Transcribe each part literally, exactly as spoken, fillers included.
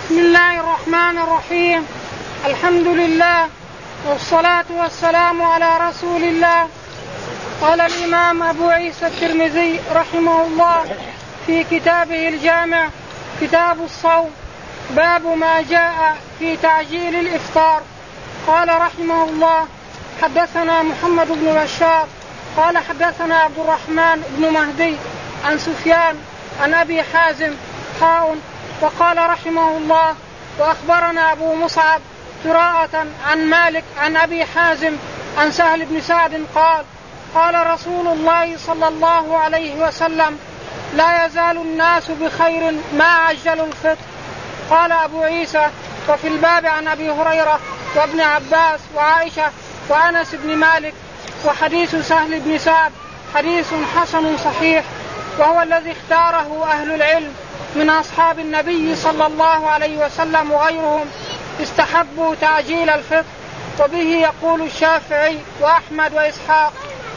بسم الله الرحمن الرحيم. الحمد لله والصلاة والسلام على رسول الله. قال الإمام أبو عيسى الترمذي رحمه الله في كتابه الجامع كتاب الصوم باب ما جاء في تعجيل الإفطار. قال رحمه الله حدثنا محمد بن بشار قال حدثنا عبد الرحمن بن مهدي عن سفيان عن أبي حازم حاء وقال رحمه الله وأخبرنا أبو مصعب قراءة عن مالك عن أبي حازم عن سهل بن سعد قال قال رسول الله صلى الله عليه وسلم لا يزال الناس بخير ما عجلوا الفطر. قال أبو عيسى وفي الباب عن أبي هريرة وابن عباس وعائشة وأنس بن مالك وحديث سهل بن سعد حديث حسن صحيح وهو الذي اختاره أهل العلم من أصحاب النبي صلى الله عليه وسلم وغيرهم استحبوا تعجيل الفطر وبه يقول الشافعي وأحمد وإسحاق.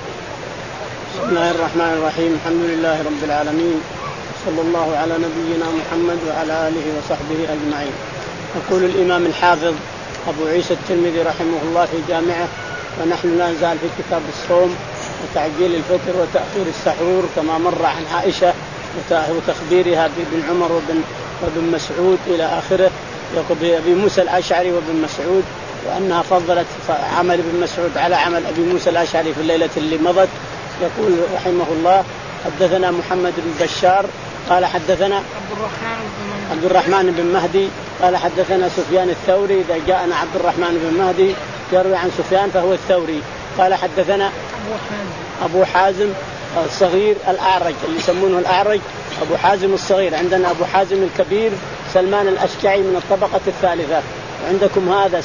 بسم الله الرحمن الرحيم. الحمد لله رب العالمين صلى الله على نبينا محمد وعلى آله وصحبه أجمعين. يقول الإمام الحافظ أبو عيسى الترمذي رحمه الله في جامعه ونحن لا نزال في كتاب الصوم وتعجيل الفطر وتأخير السحور كما مر عن عائشة وتخبيرها بابن عمر وابن, وابن مسعود إلى آخره بأبي موسى الأشعري وابن مسعود وأنها فضلت عمل ابن مسعود على عمل أبي موسى الأشعري في الليلة اللي مضت. يقول رحمه الله حدثنا محمد بن بشار قال حدثنا عبد الرحمن بن عبد الرحمن بن مهدي قال حدثنا سفيان الثوري. إذا جاءنا عبد الرحمن بن مهدي يروي عن سفيان فهو الثوري. قال حدثنا أبو حازم أبو حازم الصغير الأعرج اللي يسمونه الأعرج أبو حازم الصغير. عندنا أبو حازم الكبير سلمان الأشجعي من الطبقة الثالثة وعندكم هذا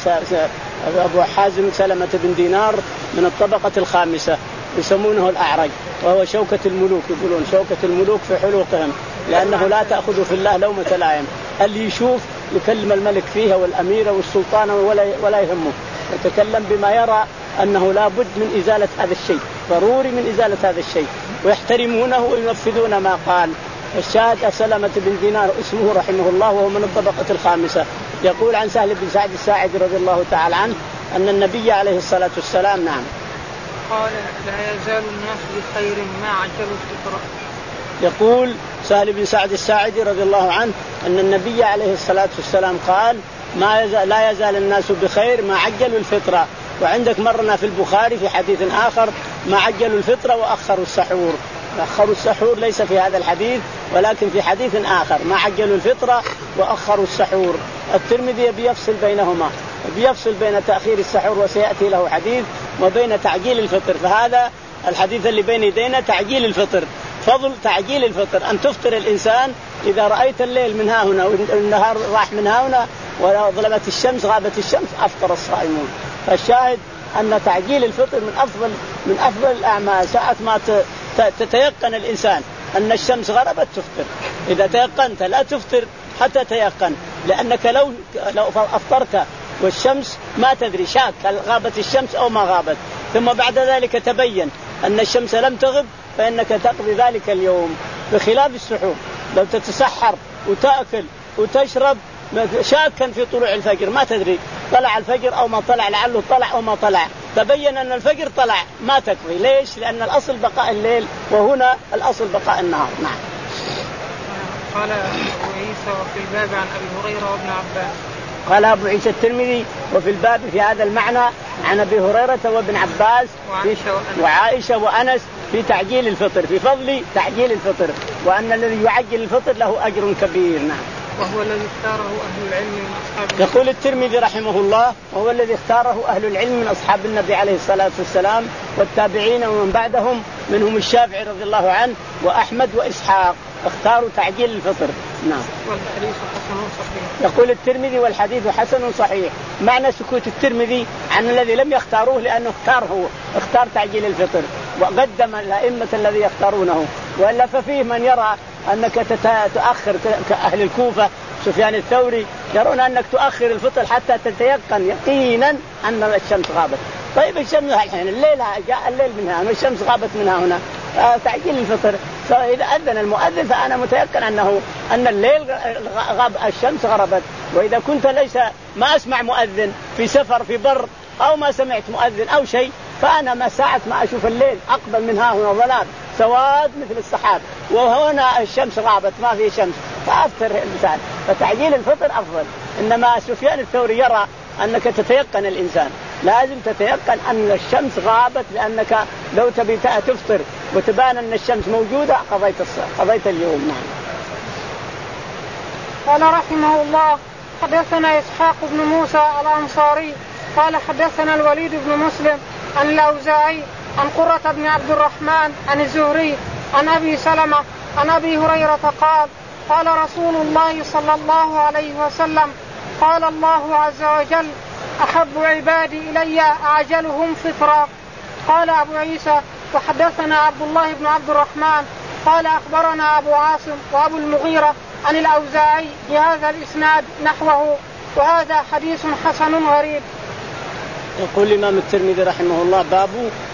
أبو حازم سلمة بن دينار من الطبقة الخامسة يسمونه الأعرج وهو شوكة الملوك. يقولون شوكة الملوك في حلوقهم لأنه لا تأخذ في الله لومة لائم. اللي يشوف يكلم الملك فيها والأمير والسلطان ولا ولا يهمه يتكلم بما يرى أنه لا بد من إزالة هذا الشيء ضروري من إزالة هذا الشيء ويحترمونه وينفذون ما قال. الشاهد سلمة بن دينار اسمه رحمه الله وهو من الطبقة الخامسة. يقول عن سهل بن سعد الساعدي رضي الله تعالى عنه أن النبي عليه الصلاة والسلام نعم قال لا يزال الناس بخير ما عجلوا الفطر. يقول سهل بن سعد الساعدي رضي الله عنه أن النبي عليه الصلاة والسلام قال ما يزال لا يزال الناس بخير ما عجلوا الفطرة. وعندك مرنا في البخاري في حديث آخر ما عجلوا الفطرة وأخروا السحور. أخروا السحور ليس في هذا الحديث ولكن في حديث آخر ما عجلوا الفطرة وأخروا السحور. الترمذي بيفصل بينهما بيفصل بين تأخير السحور وسيأتي له حديث وبين تعجيل الفطر. فهذا الحديث اللي بين يدينا تعجيل الفطر فضل تعجيل الفطر أن تفطر الإنسان إذا رأيت الليل من ها هنا والنهار راح من ها هنا وظلمت الشمس غابت الشمس أفطر الصائمون. فالشاهد أن تعجيل الفطر من أفضل من أفضل الأعمال. ساعة ما تتيقن الإنسان أن الشمس غربت تفطر. إذا تيقنت لا تفطر حتى تيقن لأنك لو لو أفطرت والشمس ما تدري شاك هل غابت الشمس أو ما غابت ثم بعد ذلك تبين أن الشمس لم تغب فإنك تقضي ذلك اليوم. بخلاف السحور لو تتسحر وتأكل وتشرب شاكا في طلوع الفجر ما تدري طلع الفجر أو ما طلع لعله طلع أو ما طلع تبين أن الفجر طلع ما تكفي. ليش؟ لأن الأصل بقاء الليل وهنا الأصل بقاء النهار. نعم. قال أبو عيسى وفي الباب عن أبي هريرة وابن عباس. قال أبو عيسى الترمذي وفي الباب في هذا المعنى عن أبي هريرة وابن عباس وعائشة وأنس في تعجيل الفطر في فضل تعجيل الفطر وأن الذي يعجل الفطر له أجر كبير. نعم. وهو الذي اختاره أهل العلم من أصحاب. يقول الترمذي رحمه الله وهو الذي اختاره أهل العلم من أصحاب النبي عليه الصلاة والسلام والتابعين ومن بعدهم منهم الشافعي رضي الله عنه وأحمد وإسحاق اختاروا تعجيل الفطر. نعم. والحديث حسن صحيح. يقول الترمذي والحديث حسن صحيح. معنى سكوت الترمذي عن الذي لم يختاروه لأنه اختار هو اختار تعجيل الفطر وقدم الأئمة الذي يختارونه. وإلا ففيه من يرى أنك تتأخر كأهل الكوفة سفيان الثوري يرون أنك تؤخر الفطر حتى تتيقن يقينا أن الشمس غابت. طيب الشمس الحين الليل جاء الليل منها والشمس غابت منها هنا تعجيل الفطر إذا أذن المؤذن فأنا متيقن أنه أن الليل غاب الشمس غربت. وإذا كنت ليس ما أسمع مؤذن في سفر في بر أو ما سمعت مؤذن أو شيء فأنا ما ساعة ما أشوف الليل أقبل من ها هنا ظلام سواد مثل السحاب وهنا الشمس غابت ما في شمس فأفطر الإنسان. فتعجيل الفطر أفضل. إنما سفيان الثوري يرى أنك تتيقن الإنسان لازم تتيقن أن الشمس غابت لأنك لو تبي تفطر وتبان أن الشمس موجودة قضيت قضيت اليوم. نعم. قال رحمه الله حدثنا إسحاق بن موسى الأنصاري قال حدثنا الوليد بن مسلم عن الأوزاعي عن قرة بن عبد الرحمن عن الزهري عن أبي سلمة عن أبي هريرة قال قال رسول الله صلى الله عليه وسلم قال الله عز وجل أحب عبادي إلي أعجلهم فطرا. قال أبو عيسى وحدثنا عبد الله بن عبد الرحمن قال أخبرنا أبو عاصم وأبو المغيرة عن الأوزاعي بهذا الإسناد نحوه وهذا حديث حسن غريب. يقول الإمام الترمذي رحمه الله باب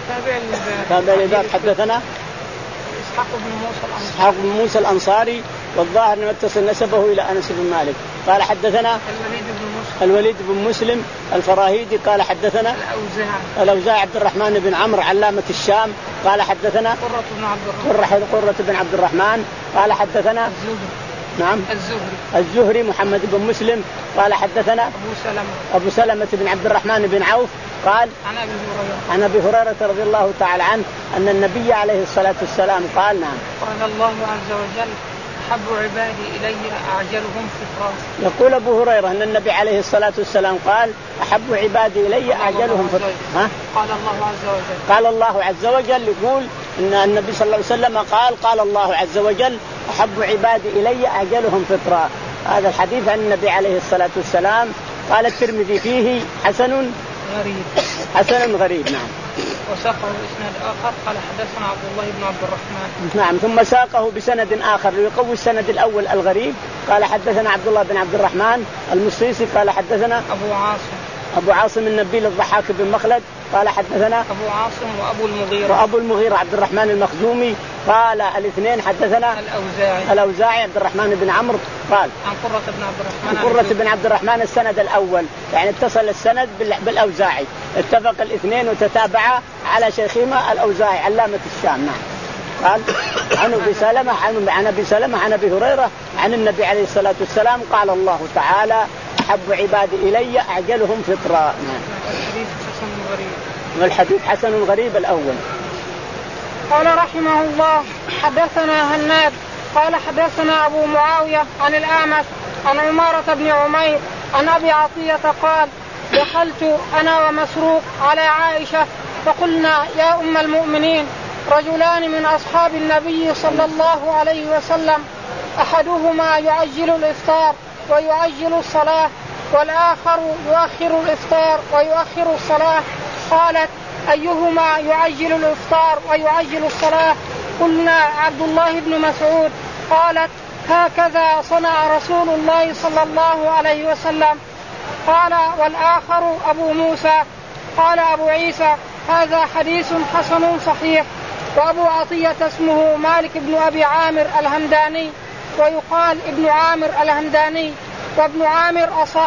تابع الباب حدثنا إسحاق بن موسى إسحاق بن موسى الأنصاري والظاهر أنه يتصل نسبه إلى أنس بن مالك قال حدثنا الوليد بن مسلم, الوليد بن مسلم الفراهيدي قال حدثنا الأوزاعي الأوزاعي عبد الرحمن بن عمرو علامة الشام قال حدثنا قرة بن عبد الرحمن قرة بن عبد الرحمن قال حدثنا الزهري نعم الزهري الزهري محمد بن مسلم قال حدثنا أبو سلمة أبو سلمة بن عبد الرحمن بن عوف قال عن أبي هريرة عن أبي هريرة رضي الله تعالى عنه أن النبي عليه الصلاة والسلام قال نعم قال الله عز وجل أحب عبادي إلي أعجلهم فطرا. يقول أبو هريرة أن النبي عليه الصلاة والسلام قال أحب عبادي إلي أعجلهم فطرا. ها؟ قال الله عز وجل قال الله عز وجل يقول إن النبي صلى الله عليه وسلم قال قال الله عز وجل أحب عبادي إلي أعجلهم فطرا. هذا الحديث عن النبي عليه الصلاة والسلام. قال الترمذي فيه حسن غريب حسن غريب. نعم. وساقه بإسناد آخر قال حدثنا عبد الله بن عبد الرحمن. نعم. ثم ساقه بسند آخر ليقوي السند الأول الغريب. قال حدثنا عبد الله بن عبد الرحمن المصيصي قال حدثنا أبو عاصم أبو عاصم النبيل الضحاك بن مخلد قال حدثنا أبو عاصم وأبو المغيرة وأبو المغيرة عبد الرحمن المخزومي قال الاثنين حدثنا الأوزاعي الأوزاعي عبد الرحمن بن عمرو قال عن قرة بن عبد الرحمن عن قرة بن عبد الرحمن السند الأول يعني اتصل السند بالأوزاعي اتفق الاثنين وتتابعا على شيخهما الأوزاعي علامة الشام. نعم. قال عن أبي سلمة عن أبي سلمة عن أبي هريرة عن النبي عليه الصلاة والسلام قال الله تعالى أحب عبادي إلي أعجلهم فطرا. الحديث حسن غريب. والحديث حسن غريب الأول. قال رحمه الله حدثنا هناد قال حدثنا أبو معاوية عن الأعمش عن عمارة بن عمير عن أبي عطية قال دخلت أنا ومسروق على عائشة فقلنا يا أم المؤمنين رجلان من أصحاب النبي صلى الله عليه وسلم أحدهما يعجل الإفطار ويعجل الصلاة والآخر يؤخر الإفطار ويؤخر الصلاة. قالت أيهما يعجل الإفطار ويعجل الصلاة؟ قلنا عبد الله بن مسعود. قالت هكذا صنع رسول الله صلى الله عليه وسلم. قال والآخر أبو موسى. قال أبو عيسى هذا حديث حسن صحيح. وأبو عطية اسمه مالك بن أبي عامر الهمداني ويقال ابن عامر الهمداني وابن عامر أصح.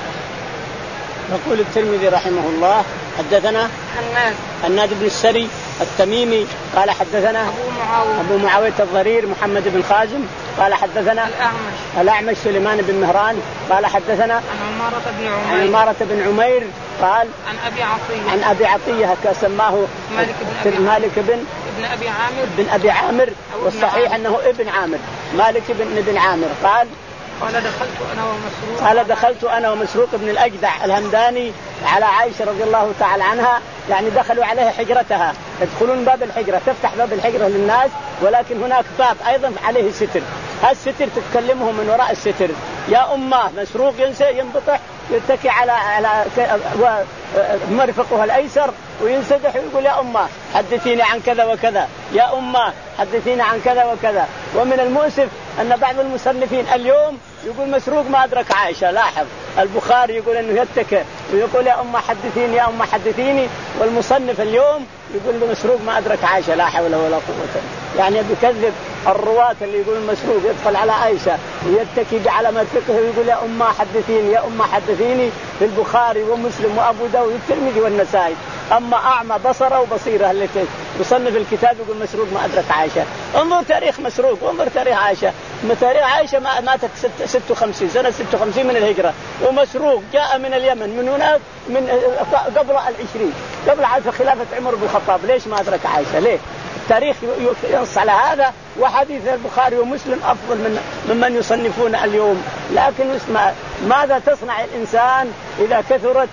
يقول الترمذي رحمه الله حدثنا هناد هناد بن السري التميمي قال حدثنا أبو معاوية أبو معاوية الضرير محمد بن خازم قال حدثنا الأعمش الأعمش سليمان بن مهران قال حدثنا عن عمارة بن عمير عن عمارة بن عمير قال عن أبي عطية عن أبي عطية كسماه مالك بن أبي مالك بن ابن أبي عامر بن أبي عامر والصحيح أنه ابن عامر مالك بن ابن عامر. قال قال دخلت أنا ومسروق قال دخلت أنا ومسروق بن الأجدع الهمداني على عائشة رضي الله تعالى عنها يعني دخلوا عليها حجرتها يدخلون باب الحجرة تفتح باب الحجرة للناس ولكن هناك باب أيضا عليه ستر هالستر تتكلمهم من وراء الستر يا أمه مسروق ينسى ينبطح يتكي على على مرفقها الأيسر وينسدح ويقول يا أمه حدثيني عن كذا وكذا يا أمه حدثيني عن كذا وكذا. ومن المؤسف أن بعض المصنفين اليوم يقول مسروق ما أدرك عائشة. لاحظ البخاري يقول أنه يتكئ ويقول يا أم حدثيني يا أم حدثيني، والمصنف اليوم يقول مسروق ما أدرك عائشة. لا حول ولا قوة، يعني بكذب الرواة اللي يقول مسروق يدخل على عائشة ويتكي بعلامة فقه ويقول يا أم حدثيني يا أم حدثيني في البخاري ومسلم وأبو داود والترمذي والنسائي. أما أعمى بصره وبصيره اللي يصنف الكتاب يقول مسروق ما أدرك عائشة. انظر تاريخ مسروق وانظر تاريخ عائشة. تاريخ عائشة ماتت ستة وخمسين سنة ستة وخمسين من الهجرة، ومسروق جاء من اليمن من هناك من قبل العشرين قبل عهد خلافة عمر بن الخطاب. ليش ما أدرك عائشة؟ ليه؟ التاريخ ينص على هذا، وحديث البخاري ومسلم أفضل من ممن يصنفون اليوم. لكن اسمع ماذا تصنع الإنسان إذا كثرت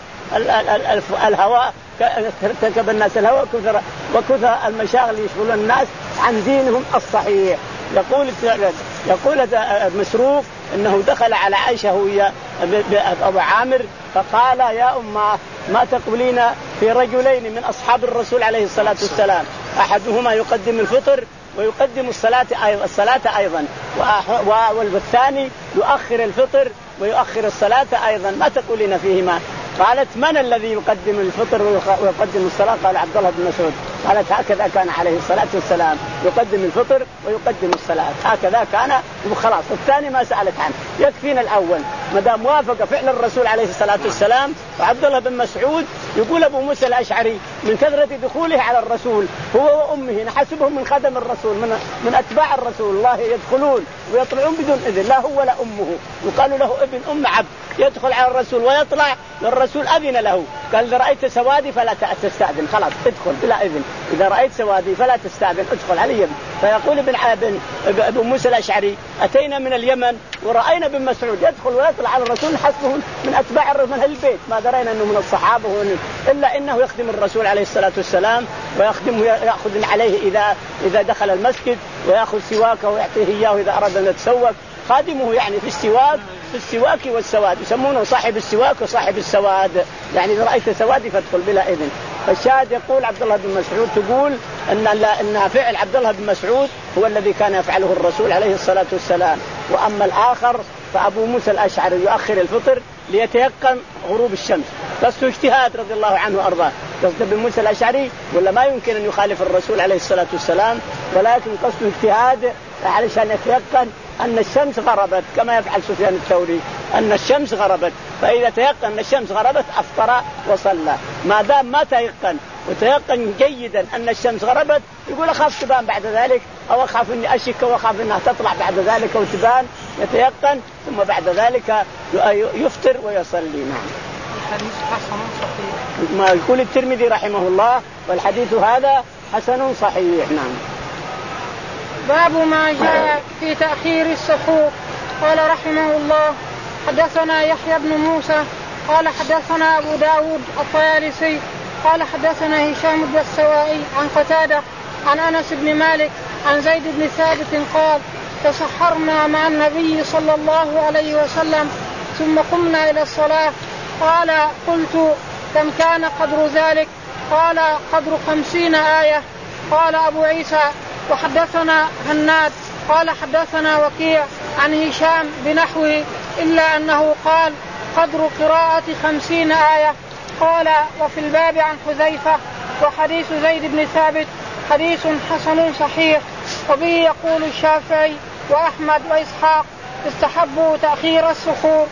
الهواء ارتكب الناس الهواء كثر وكثر المشاغل يشغلون الناس عن دينهم الصحيح. يقول يقول مسروق انه دخل على عائشة وهي ابو عامر فقال يا أمه ما تقولين في رجلين من اصحاب الرسول عليه الصلاة والسلام، احدهما يقدم الفطر ويقدم الصلاة أيضا الصلاة أيضا والثاني يؤخر الفطر ويؤخر الصلاة أيضا، ما تقولين فيهما؟ قالت من الذي يقدم الفطر ويقدم الصلاة؟ قال عبد الله بن مسعود. قالت هكذا كان عليه الصلاة والسلام يقدم الفطر ويقدم الصلاة، هكذا كان وخلاص. الثاني ما سألت عنه، يكفينا الأول ما دام وافق فعل الرسول عليه الصلاة والسلام. وعبد الله بن مسعود يقول أبو موسى الأشعري من كثرة دخوله على الرسول هو وأمه نحسبهم من خدم الرسول من من أتباع الرسول، الله يدخلون ويطلعون بدون إذن، لا هو ولا أمه، وقالوا له ابن أم عبد يدخل على الرسول ويطلع للرسول أذن له، قال إذا رأيت سوادي فلا تستأذن، خلاص ادخل بلا إذن، إذا رأيت سوادي فلا تستأذن ادخل علي. فيقول ابن ابن ابو موسى الأشعري أتينا من اليمن ورأينا ابن مسعود يدخل ويطلع على الرسول حسبه من أتباع من البيت، ما درينا أنه من الصحابة إلا إنه يخدم الرسول عليه الصلاة والسلام ويخدمه يأخذ عليه إذا إذا دخل المسجد ويأخذ سواكه ويعطيه إياه إذا أراد أن يتسوق، خادمه يعني في السواك في السواك والسواد، يسمونه صاحب السواك وصاحب السواد، يعني إذا رأيت سوادي فادخل بلا إذن. فالشاهد يقول عبد الله بن مسعود تقول أن أن فعل عبد الله بن مسعود هو الذي كان يفعله الرسول عليه الصلاة والسلام. وأما الآخر فأبو موسى الأشعري يؤخر الفطر ليتيقن غروب الشمس، قصده اجتهاد رضي الله عنه وأرضاه. قصد ابن موسى الأشعري ولا ما يمكن أن يخالف الرسول عليه الصلاة والسلام، ولكن قصده اجتهاد علشان يتيقن أن الشمس غربت كما يفعل سفيان الثوري، أن الشمس غربت، فإذا تيقن أن الشمس غربت أفطر وصلى. ما دام ما تيقن وتيقن جيدا أن الشمس غربت يقول أخاف تبان بعد ذلك، أو أخاف أني أشك وأخاف أنها تطلع بعد ذلك وتبان، يتيقن ثم بعد ذلك يفطر ويصلي. نعم. الحديث حسن صحيح. ما يقول الترمذي رحمه الله والحديث هذا حسن صحيح. نعم. باب ما جاء في تأخير السحور. قال رحمه الله حدثنا يحيى بن موسى قال حدثنا أبو داود الطيالسي قال حدثنا هشام بن السوائي عن قتادة عن أنس بن مالك عن زيد بن ثابت قال تسحرنا مع النبي صلى الله عليه وسلم ثم قمنا إلى الصلاة. قال قلت كم كان قدر ذلك؟ قال قدر خمسين آية. قال أبو عيسى وحدثنا هناد قال حدثنا وكيع عن هشام بنحوه إلا أنه قال قدر قراءة خمسين آية. قال وفي الباب عن حذيفة وحديث زيد بن ثابت حديث حسن صحيح. وبه يقول الشافعي وأحمد وإسحاق استحبوا تأخير السحور.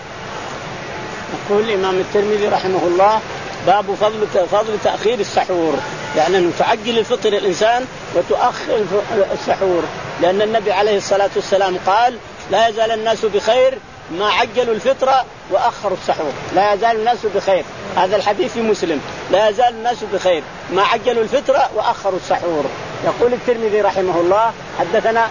يقول الإمام الترمذي رحمه الله باب فضل فضل تأخير السحور، يعني أنه تعجل الفطر الإنسان وتؤخر السحور، لأن النبي عليه الصلاة والسلام قال لا يزال الناس بخير ما عجلوا الفطر وأخروا السحور. لا يزال الناس بخير، هذا الحديث في مسلم، لا يزال الناس بخير ما عجلوا الفطر وأخروا السحور. يقول الترمذي رحمه الله حدثنا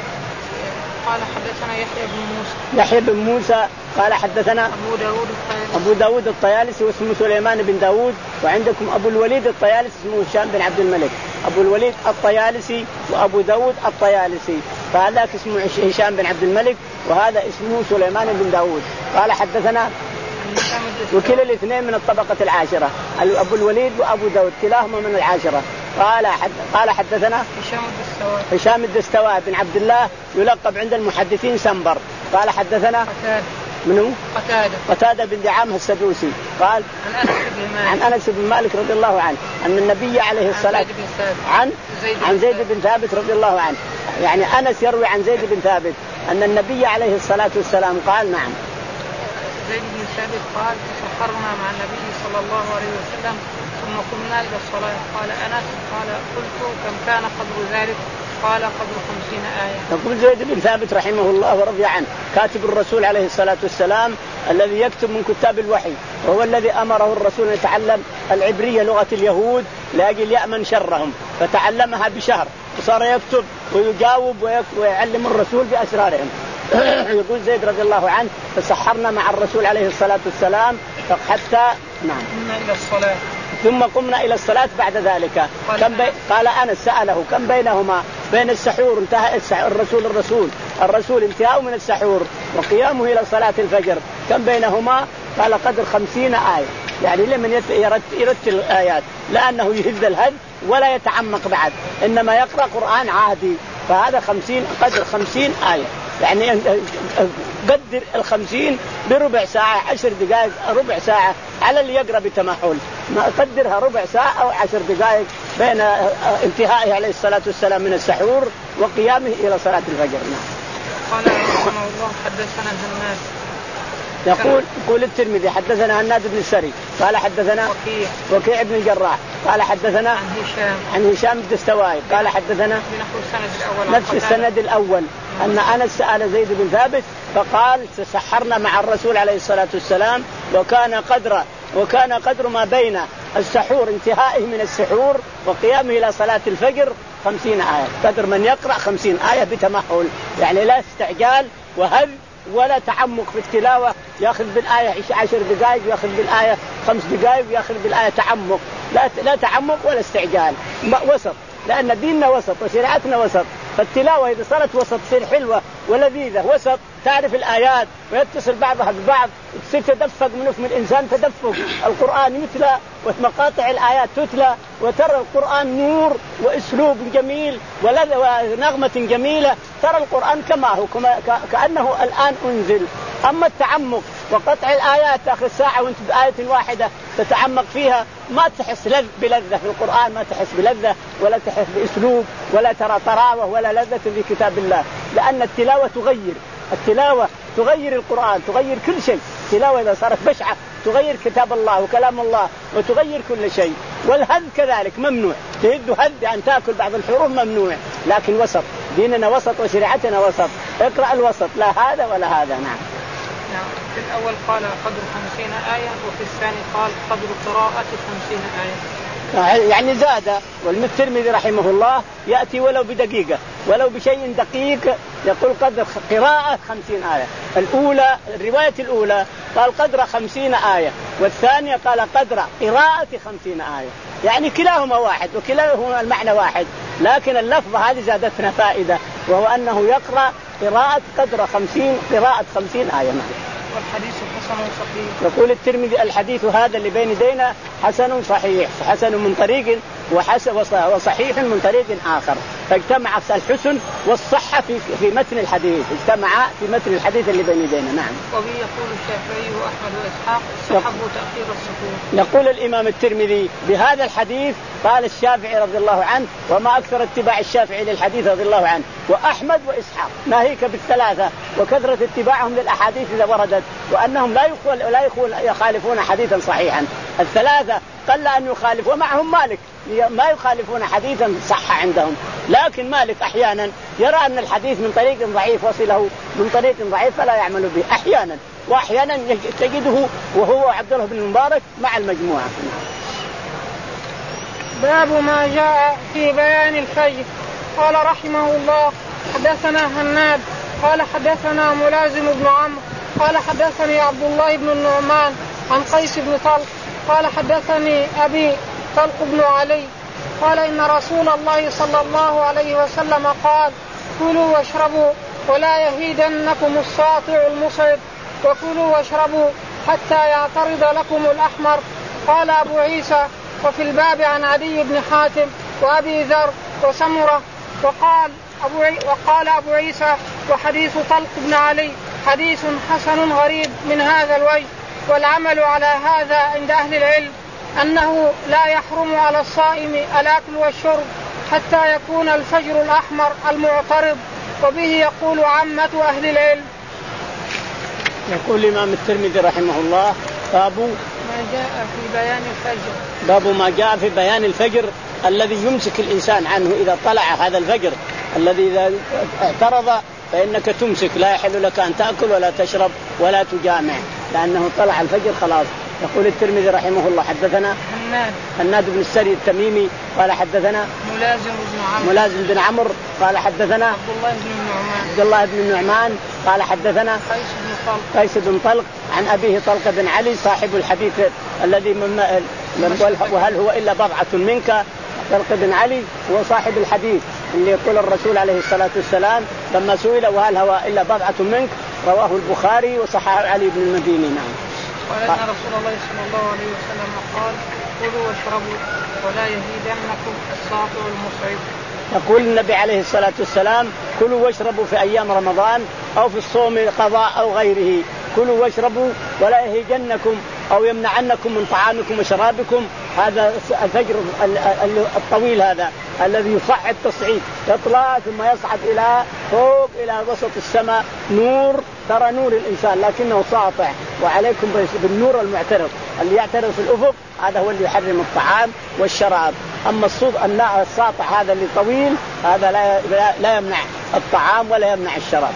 قال حدثنا يحيى بن موسى يحيى بن موسى قال حدثنا أبو داود الطيالسي أبو داود الطيالسي واسمه سليمان بن داود، وعندكم أبو الوليد الطيالسي اسمه هشام بن عبد الملك. أبو الوليد الطيالسي وأبو داود الطيالسي، فهذا اسمه هشام بن عبد الملك وهذا اسمه سليمان بن داود. قال حدثنا وكلا الاثنين من الطبقة العاشرة، أبو الوليد وأبو داود كلاهما من العاشرة. قال حد قال حدثنا هشام الدستوائي هشام الدستوائي بن عبد الله يلقب عند المحدثين سنبر. قال حدثنا قتادة منو؟ قتادة قتادة بن دعامة السدوسي قال عن أنس بن مالك عن أنس بن مالك رضي الله عنه أن النبي عليه الصلاة عن عن زيد بن ثابت رضي الله عنه. يعني أنس يروي عن زيد بن ثابت أن النبي عليه الصلاة والسلام قال نعم. زيد بن ثابت قال تسحرنا مع النبي صلى الله عليه وسلم ثم قمنا إلى الصلاة. قال أنس قال قلت كم كان قدر ذلك؟ قال قدر خمسين آية. يقول زيد بن ثابت رحمه الله ورضي عنه كاتب الرسول عليه الصلاة والسلام الذي يكتب من كتاب الوحي، وهو الذي أمره الرسول أن يتعلم العبرية لغة اليهود لأجل يأمن شرهم، فتعلمها بشهر وصار يكتب ويجاوب ويعلم الرسول بأسرارهم. يقول زيد رضي الله عنه فسحرنا مع الرسول عليه الصلاة والسلام حتى نعم قمنا إلى الصلاة ثم قمنا إلى الصلاة بعد ذلك. قال, كم بي... قال أنا سأله كم بينهما بين السحور انتهى السحور الرسول الرسول الرسول انتهاء من السحور وقيامه إلى صلاة الفجر كم بينهما؟ قال قدر خمسين آية. يعني لمن يرتل الآيات لأنه يهز الهد ولا يتعمق بعد، إنما يقرأ قرآن عادي، فهذا خمسين قدر خمسين آية. يعني قدر الخمسين بربع ساعة عشر دقائق ربع ساعة على اللي يقرأ بتمحل، ما قدرها ربع ساعة أو عشر دقائق بين انتهائه عليه الصلاة والسلام من السحور وقيامه إلى صلاة الفجر. قال رحمه الله حدثنا هناد يقول يقول الترمذي حدثنا هناد بن السري قال حدثنا وكيع وكيع بن الجراح قال حدثنا عن هشام عن هشام الدستوائي قال حدثنا بنحو السند الأول نفس السند الأول أن أنس سأل زيد بن ثابت فقال تسحرنا مع الرسول عليه الصلاة والسلام وكان قدر وكان قدر ما بين السحور انتهائه من السحور وقيامه إلى صلاة الفجر خمسين آية. قدر من يقرأ خمسين آية بتمهل، يعني لا استعجال وهل ولا تعمق في التلاوة، يأخذ بالآية عشر دقائق ويأخذ بالآية خمس دقائق ويأخذ بالآية تعمق، لا لا تعمق ولا استعجال، وسط، لأن ديننا وسط وشريعتنا وسط. فالتلاوة إذا صارت وسط تصير حلوة ولذيذة. وسط تعرف الآيات ويتصل بعضها ببعض، تصير تدفق منه من الإنسان تدفق. القرآن يتلى ومقاطع الآيات تتلى وترى القرآن نور وأسلوب جميل ونغمة جميلة. ترى القرآن كما هو كما كأنه الآن أنزل. أما التعمق وقطع الآيات تأخذ ساعة وانت بآية واحدة تتعمق فيها ما تحس لذ بلذة في القرآن، ما تحس بلذة ولا تحس بأسلوب ولا ترى طراوة ولا لذة في كتاب الله، لأن التلاوة تغير التلاوة تغير القرآن، تغير كل شيء. التلاوة إذا صارت بشعة تغير كتاب الله وكلام الله وتغير كل شيء. والهد كذلك ممنوع، تهد هد يعني تأكل بعض الحروف ممنوع، لكن وسط. ديننا وسط وشريعتنا وسط. اقرأ الوسط، لا هذا ولا هذا. نعم. نعم. في الأول قال قدر خمسين آية وفي الثاني قال قدر قراءة خمسين آية. يعني زاد. والترمذي رحمه الله يأتي ولو بدقيقة ولو بشيء دقيق يقول قدر قراءة خمسين آية. الأولى الرواية الأولى قال قدر خمسين آية، والثانية قال قدر قراءة خمسين آية. يعني كلاهما واحد وكلاهما المعنى واحد، لكن اللفظة هذه زادتنا فائدة، وهو أنه يقرأ قراءة قدر خمسين قراءة خمسين آية. والحديث حسن صحيح. يقول الترمذي الحديث هذا اللي بين يدينا حسن صحيح، حسن من طريق وحسن وصحيح من طريق آخر، فاجتمع الحسن والصحة في في متن الحديث، اجتمع في متن الحديث اللي بين يدينا. نعم. وبه يقول الشافعي وأحمد وإسحاق صحبوا تأخير السحور. يقول الإمام الترمذي بهذا الحديث قال الشافعي رضي الله عنه وما أكثر اتباع الشافعي للحديث رضي الله عنه وأحمد وإسحاق، ناهيك بالثلاثة وكثرة اتباعهم للأحاديث إذا وردت، وأنهم لا يخول لا يخول يخالفون حديثا صحيحا. الثلاثة قل أن يخالف، ومعهم مالك ما يخالفون حديثا صح عندهم، لكن مالك أحيانا يرى أن الحديث من طريق ضعيف وصله من طريق ضعيف فلا يعمل به أحيانا، وأحيانا تجده وهو عبد الله بن المبارك مع المجموعة. باب ما جاء في بيان الفجر. قال رحمه الله حدثنا هناد قال حدثنا ملازم بن عمرو قال حدثني عبد الله بن النعمان عن قيس بن طلق قال حدثني أبي طلق بن علي قال إن رسول الله صلى الله عليه وسلم قال كلوا واشربوا ولا يهيدنكم الساطع المصعد وكلوا واشربوا حتى يعترض لكم الأحمر. قال أبو عيسى وفي الباب عن عدي بن حاتم وأبي ذر وسمرة. وقال أبو, وقال أبو عيسى وحديث طلق بن علي حديث حسن غريب من هذا الوجه. والعمل على هذا عند أهل العلم أنه لا يحرم على الصائم الأكل والشرب حتى يكون الفجر الأحمر المعترض، وبه يقول عامة أهل العلم. يقول الإمام الترمذي رحمه الله باب ما جاء في بيان الفجر باب ما جاء في بيان الفجر الذي يمسك الإنسان عنه إذا طلع هذا الفجر، الذي إذا اعترض فإنك تمسك، لا يحل لك أن تأكل ولا تشرب ولا تجامع لأنه طلع الفجر خلاص. يقول الترمذي رحمه الله حدثنا هناد بن السري التميمي قال حدثنا ملازم بن عمرو ملازم بن عمرو قال حدثنا عبد الله بن النعمان عبد الله بن النعمان قال حدثنا قيس بن طلق قيس بن طلق عن أبيه طلق بن علي صاحب الحديث الذي من وهل هو إلا بضعة منك. طلق بن علي هو صاحب الحديث اللي يقول الرسول عليه الصلاة والسلام لما سئل وهل هو إلا بضعة منك، رواه البخاري وصححه علي بن المديني. نعم. قال أن رسول الله صلى الله عليه وسلم قال كلوا واشربوا ولا يهيدنكم الصاطع المصعد. يقول النبي عليه الصلاة والسلام كلوا واشربوا في أيام رمضان أو في الصوم قضاء أو غيره، كلوا واشربوا ولا يهيجنكم أو يمنعنكم من طعامكم وشرابكم. هذا الفجر الطويل هذا الذي يصعد تصعيد يطلع ثم يصعد إلى فوق إلى وسط السماء، نور ترى نور الإنسان لكنه ساطع، وعليكم بالنور المعترض اللي يعترض في الأفق هذا هو اللي يحرم الطعام والشراب. أما الصوت الساطع هذا اللي طويل هذا لا لا يمنع الطعام ولا يمنع الشراب.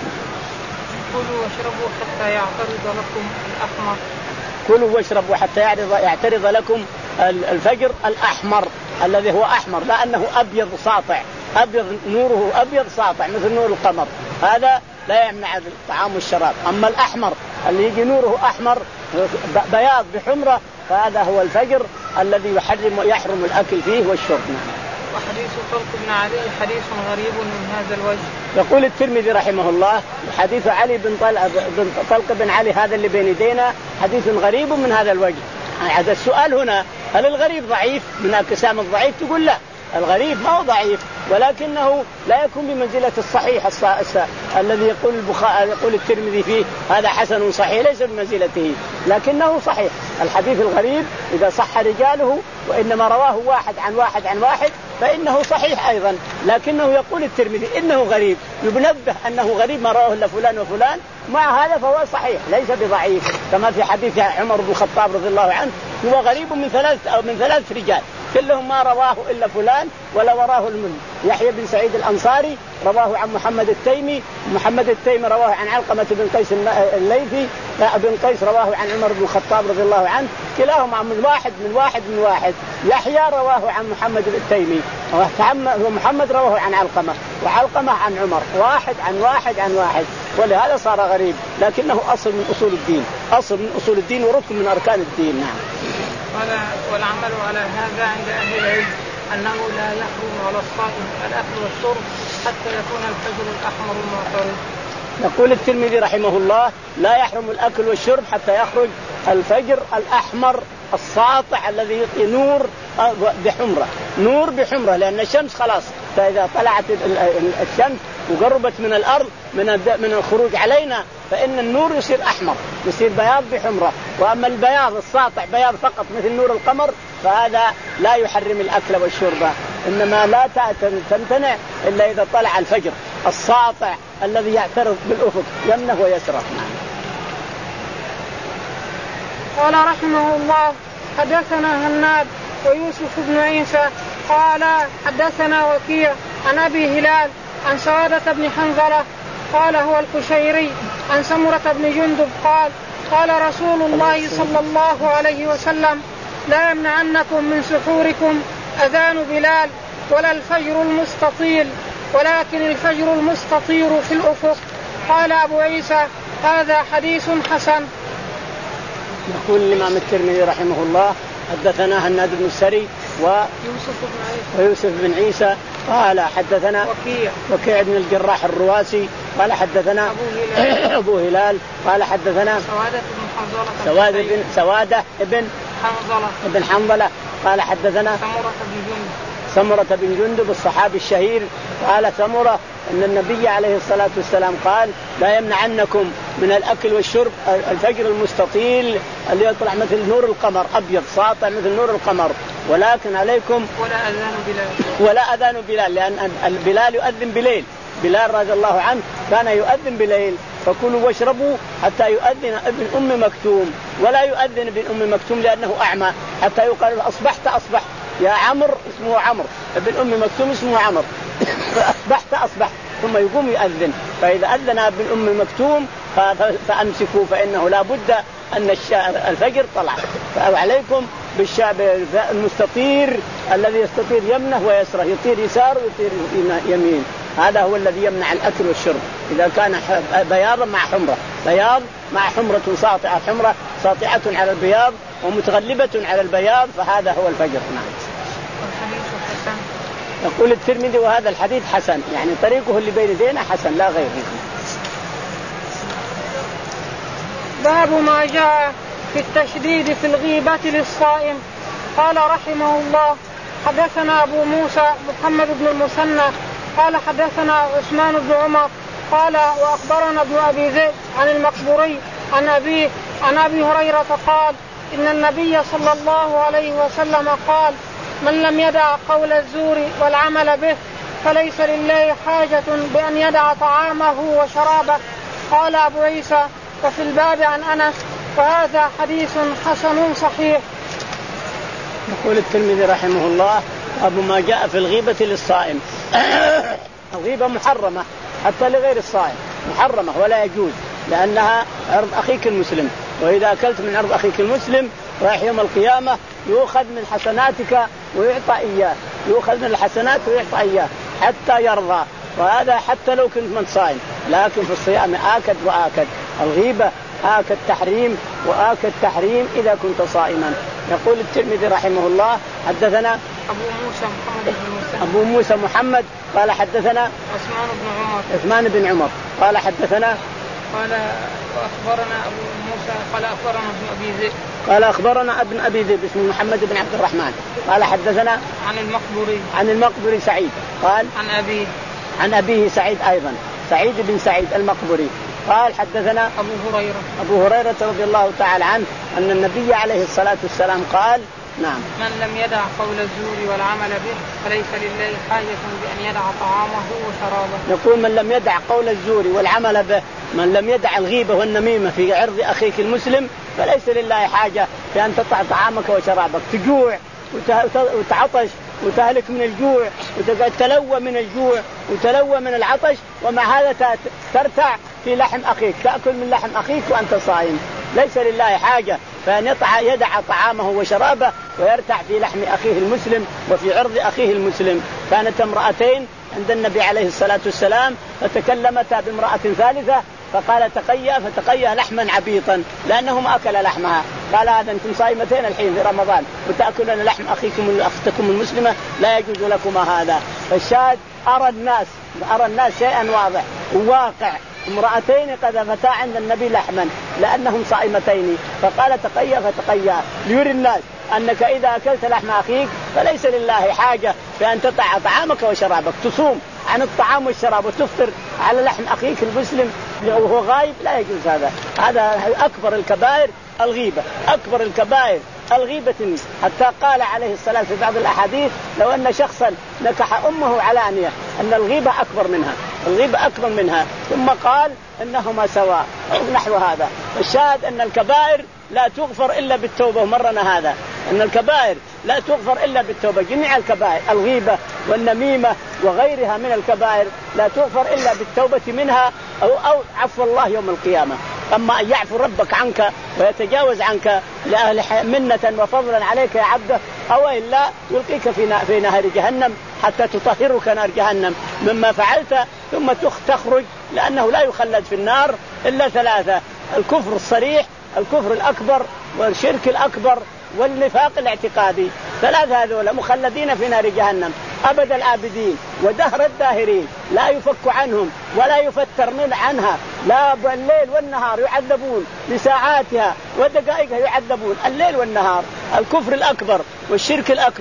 كلوا واشربوا حتى يعترض لكم الأحمر. كلوا واشربوا حتى يعترض, يعترض لكم الفجر الأحمر الذي هو أحمر لأنه أبيض ساطع، أبيض نوره أبيض ساطع مثل نور القمر، هذا لا يمنع الطعام والشراب. أما الأحمر اللي يجي نوره أحمر بياض بحمرة فهذا هو الفجر الذي يحرم يحرم الأكل فيه والشرب. وحديث طلق بن علي حديث غريب من هذا الوجه. يقول الترمذي رحمه الله حديث علي بن طلق بن علي هذا اللي بين يدينا حديث غريب من هذا الوجه. هذا السؤال هنا هل الغريب ضعيف من أقسام الضعيف؟ تقول لا، الغريب ما هو ضعيف ولكنه لا يكون بمنزلة الصحيح الذي يقول البخاري يقول الترمذي فيه هذا حسن صحيح، ليس بمنزلته لكنه صحيح. الحديث الغريب إذا صح رجاله وإنما رواه واحد عن واحد عن واحد فإنه صحيح أيضا، لكنه يقول الترمذي إنه غريب، ينبه أنه غريب ما رواه إلا فلان وفلان، مع هذا فهو صحيح ليس بضعيف. كما في حديث عمر بن الخطاب رضي الله عنه هو غريب من ثلاث أو من ثلاث رجال كلهم ما رواه إلا فلان ولا وراه المن. يحيى بن سعيد الأنصاري رواه عن محمد التيمي، محمد التيمي رواه عن علقمة بن قيس الليثي، ابن قيس رواه عن عمر بن الخطاب رضي الله عنه، كلاهما من واحد من واحد من واحد. يحيى رواه عن محمد التيمي ومحمد رواه عن علقمة وعلقمة عن عمر، واحد عن واحد عن واحد، ولهذا صار غريب لكنه أصل من أصول الدين، أصل من أصول الدين وركن من أركان الدين. نعم. والعمل على هذا عند أهل العلم أنه لا يحرم على الصائم الأكل والشرب حتى يكون الفجر الأحمر المعترض. يقول الترمذي رحمه الله لا يحرم الأكل والشرب حتى يخرج الفجر الأحمر الساطع الذي يعطي نور بحمرة، نور بحمرة، لأن الشمس خلاص فإذا طلعت الشمس وقربت من الأرض من من الخروج علينا فإن النور يصير أحمر، يصير بياض بحمرة. وأما البياض الساطع بياض فقط مثل نور القمر فهذا لا يحرم الأكل والشرب، إنما لا تمتنع إلا إذا طلع الفجر الساطع الذي يعترض بالأفق يمنه ويسره. قال رحمه الله حدثنا هناد ويوسف بن عيسى قال حدثنا وكيع عن أبي هلال عن سوادة بن حنظلة قال هو القشيري عن سمرة بن جندب قال قال رسول الله صلى الله عليه وسلم لا يمنعنكم من سحوركم أذان بلال ولا الفجر المستطيل ولكن الفجر المستطير في الأفق. قال أبو عيسى هذا حديث حسن. يقول الإمام الترمذي رحمه الله حدثنا هناد بن السري ويوسف بن عيسى, ويوسف بن عيسى قال حدثنا وكيع وكيع بن الجراح الرواسي قال حدثنا أبو هلال, أبو هلال قال حدثنا سوادة بن حنظلة سوادة بن سوادة ابن حنظلة ابن حنظلة قال حدثنا سمرة بن جندب سمرة بن جندب الصحابي الشهير. قال سمرة أن النبي عليه الصلاة والسلام قال لا يمنعنكم من الأكل والشرب الفجر المستطيل اللي يطلع مثل نور القمر أبيض ساطع مثل نور القمر، ولكن عليكم ولا أذان بلال ولا أذان بلال لأن البلال يؤذن بليل. بلال رضي الله عنه كان يؤذن بليل، فكلوا واشربوا حتى يؤذن ابن أم مكتوم، ولا يؤذن ابن أم مكتوم لأنه أعمى حتى يقال أصبحت أصبح يا عمرو اسمه عمرو، ابن أم مكتوم اسمه عمرو فأصبحت أصبح ثم يقوم يؤذن. فإذا أذن ابن أم مكتوم فأمسكوا فإنه لا بد أن الفجر طلع. فعليكم بالشعب المستطير الذي يستطير يمنه ويسره، يطير يسار ويطير يمين، هذا هو الذي يمنع الأكل والشرب إذا كان بياضا مع حمرة، بياض مع حمرة ساطعة، حمرة ساطعة على البياض ومتغلبة على البياض، فهذا هو الفجر. نعم. يقول الترمذي وهذا الحديث حسن، يعني طريقه اللي بين يدينا حسن لا غير. باب ما جاء في التشديد في الغيبة للصائم. قال رحمه الله حدثنا أبو موسى محمد بن المثنى قال حدثنا عثمان بن عمر قال وأخبرنا ابن أبي ذئب عن المقبوري عن أبيه عن أبي هريرة قال إن النبي صلى الله عليه وسلم قال من لم يدع قول الزور والعمل به فليس لله حاجة بأن يدع طعامه وشرابه. قال أبو عيسى وفي الباب عن أنس وهذا حديث حسن صحيح. يقول الترمذي رحمه الله أبو ما جاء في الغيبة للصائم. الغيبة محرمة حتى لغير الصائم، محرمة ولا يجوز لأنها عرض أخيك المسلم، وإذا أكلت من عرض أخيك المسلم رايح يوم القيامة يؤخذ من حسناتك ويعطى إياه، يؤخذ من الحسنات ويعطى إياه حتى يرضى، وهذا حتى لو كنت من صائم، لكن في الصيام آكد وآكد. الغيبة آكد تحريم وآكد تحريم إذا كنت صائما. يقول الترمذي رحمه الله حدثنا أبو موسى محمد بن مسلم أبو موسى محمد قال حدثنا عثمان بن عمر عثمان بن عمر قال حدثنا قال وأخبرنا أبو موسى قال أخبرنا ابن أبي ذئب قال أخبرنا ابن أبي ذئب اسمه محمد بن عبد الرحمن قال حدثنا عن المقبوري عن المقبوري سعيد قال عن أبيه عن أبيه سعيد أيضا سعيد بن سعيد المقبوري قال حدثنا أبو هريرة أبو هريرة رضي الله تعالى عنه أن النبي عليه الصلاة والسلام قال نعم من لم يدع قول الزور والعمل به فليس لله حاجة بأن يدع طعامه وشرابه. يقول من لم يدع قول الزور والعمل به، من لم يدع الغيبة والنميمة في عرض أخيك المسلم فليس لله حاجة بأن تطع طعامك وشرابك، تجوع وتعطش وتهلك من الجوع وتتلوى من الجوع وتلوى من العطش، ومع هذا ترتع في لحم أخيك، تأكل من لحم أخيك وأنت صائم. ليس لله حاجة فأن يطع يدع طعامه وشرابه ويرتع في لحم أخيه المسلم وفي عرض أخيه المسلم. كانت امرأتين عند النبي عليه الصلاة والسلام فتكلمتا بامرأة ثالثة فقال تقيا فتقيا لحما عبيطا لأنهم أكل لحمها. قال هذا أنتم صائمتين الحين في رمضان وتأكلون لحم أخيكم أختكم المسلمة، لا يجوز لكما هذا. فالشاهد أرى الناس أرى الناس شيئا واضح وواقع، امرأتين قذفتا عند النبي لحما لأنهم صائمتين، فقال تقيا فتقيا ليري الناس أنك إذا أكلت لحم أخيك فليس لله حاجة بأن تطع طعامك وشرابك، تصوم عن الطعام والشراب وتفطر على لحم أخيك المسلم وهو غايب، لا يجوز هذا. هذا أكبر الكبائر الغيبة، أكبر الكبائر الغيبة. حتى قال عليه الصلاة في بعض الأحاديث لو أن شخصا نكح أمه علانية أن الغيبة أكبر منها، الغيبة أكبر منها، ثم قال إنهما سواء نحو هذا. الشاهد أن الكبائر لا تغفر إلا بالتوبة، ومرنا هذا أن الكبائر لا تغفر إلا بالتوبة، جميع الكبائر الغيبة والنميمة وغيرها من الكبائر لا تغفر إلا بالتوبة منها أو, أو عفو الله يوم القيامة. أما أن يعفو ربك عنك ويتجاوز عنك لأهل منة وفضلا عليك يا عبده، أو إلا يلقيك في نهر جهنم حتى تطهرك نار جهنم مما فعلت ثم تخرج، لأنه لا يخلد في النار إلا ثلاثة: الكفر الصريح، الكفر الأكبر، والشرك الأكبر، والنفاق الاعتقادي. ثلاثة هذول مخلدين في نار جهنم أبد الآبدين ودهر الداهرين، لا يفك عنهم ولا يفتر من عنها، لا بالليل والنهار يعذبون بساعاتها ودقائقها، يعذبون الليل والنهار. الكفر الأكبر والشرك الأكبر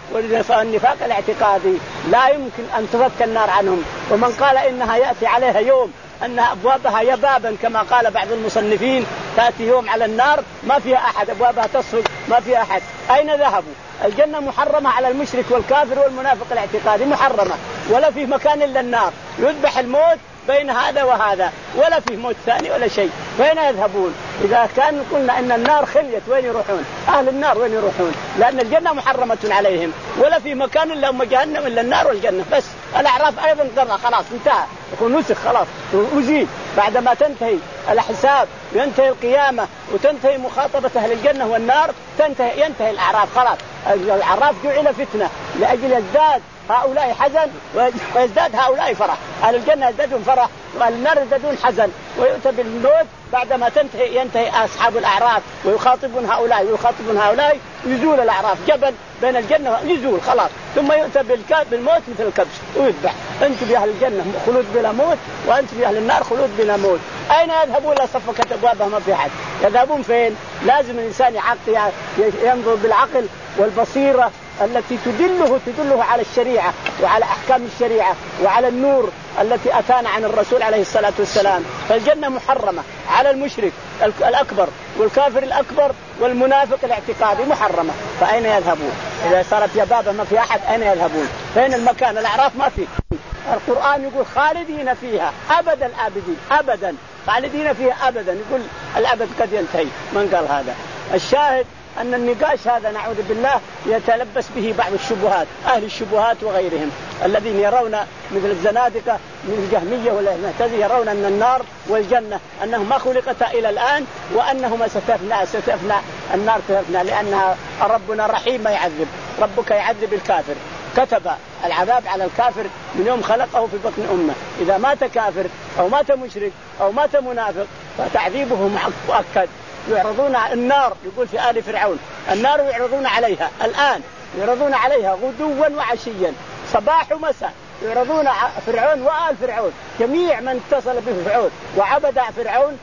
والنفاق الاعتقادي لا يمكن أن تفك النار عنهم. ومن قال إنها يأتي عليها يوم أن أبوابها يبابا كما قال بعض المصنفين تأتي يوم على النار ما فيها أحد، أبوابها تصفق ما فيها أحد، أين ذهبوا؟ الجنة محرمة على المشرك والكافر والمنافق الاعتقادي، محرمة ولا فيه مكان إلا النار، يذبح الموت بين هذا وهذا ولا فيه موت ثاني ولا شيء، فين يذهبون؟ إذا كان قلنا إن النار خليت وين يروحون؟ أهل النار وين يروحون؟ لأن الجنة محرمة عليهم ولا في مكان إلا أم جهنم إلا النار والجنة بس. الأعراف أيضا قرأ خلاص انتهى، يكون نسخ خلاص وزيد بعدما تنتهي الحساب وينتهي القيامة وتنتهي مخاطبة أهل الجنة والنار تنتهي ينتهي الأعراف خلاص. الأعراف جعل فتنة لأجل يزداد هؤلاء حزن ويزداد هؤلاء فرح، أهل الجنة يزدادون فرح وأهل النار يزدادون حزن، ويؤتى بالموت بعدما تنتهي ينتهي أصحاب الأعراف ويخاطبون هؤلاء ويخاطبون هؤلاء يزول الأعراف جبل بين الجنة يزول خلاص، ثم يؤتى بالموت مثل الكبش ويذبح. أنتم يا أهل الجنة خلود بلا موت وأنتم يا أهل النار خلود بلا موت، أين يذهبون؟ لا صفكت أبوابها ما في أحد، يذهبون فين؟ لازم الإنسان يعقل ينظر بالعقل والبصيرة التي تدله تدله على الشريعة وعلى أحكام الشريعة وعلى النور التي أتانا عن الرسول عليه الصلاة والسلام. فالجنة محرمة على المشرك الأكبر والكافر الأكبر والمنافق الاعتقادي محرمة، فأين يذهبون؟ إذا صارت يبابا ما في أحد أين يذهبون؟ فين المكان؟ الأعراف ما في. القرآن يقول خالدين فيها أبد الآبدين، أبدا خالدين فيها أبدا، يقول الأبد قد ينتهي. من قال هذا؟ الشاهد أن النقاش هذا نعوذ بالله يتلبس به بعض الشبهات، أهل الشبهات وغيرهم الذين يرون مثل الزنادقة من الجهمية والمعتزلة يرون أن النار والجنة أنهما خلقتا إلى الآن وأنهما ستفنى ستفنى النار تفنى لأنها ربنا رحيم ما يعذب، ربك يعذب الكافر، كتب العذاب على الكافر من يوم خلقه في بطن أمه، إذا مات كافر أو مات مشرك أو مات منافق فتعذيبه مؤكد. يعرضون على النار، يقول في آل فرعون النار يعرضون عليها الآن، يعرضون عليها غدوا وعشيا صباح ومساء، يعرضون فرعون وآل فرعون جميع من اتصل بفرعون وعبد فرعون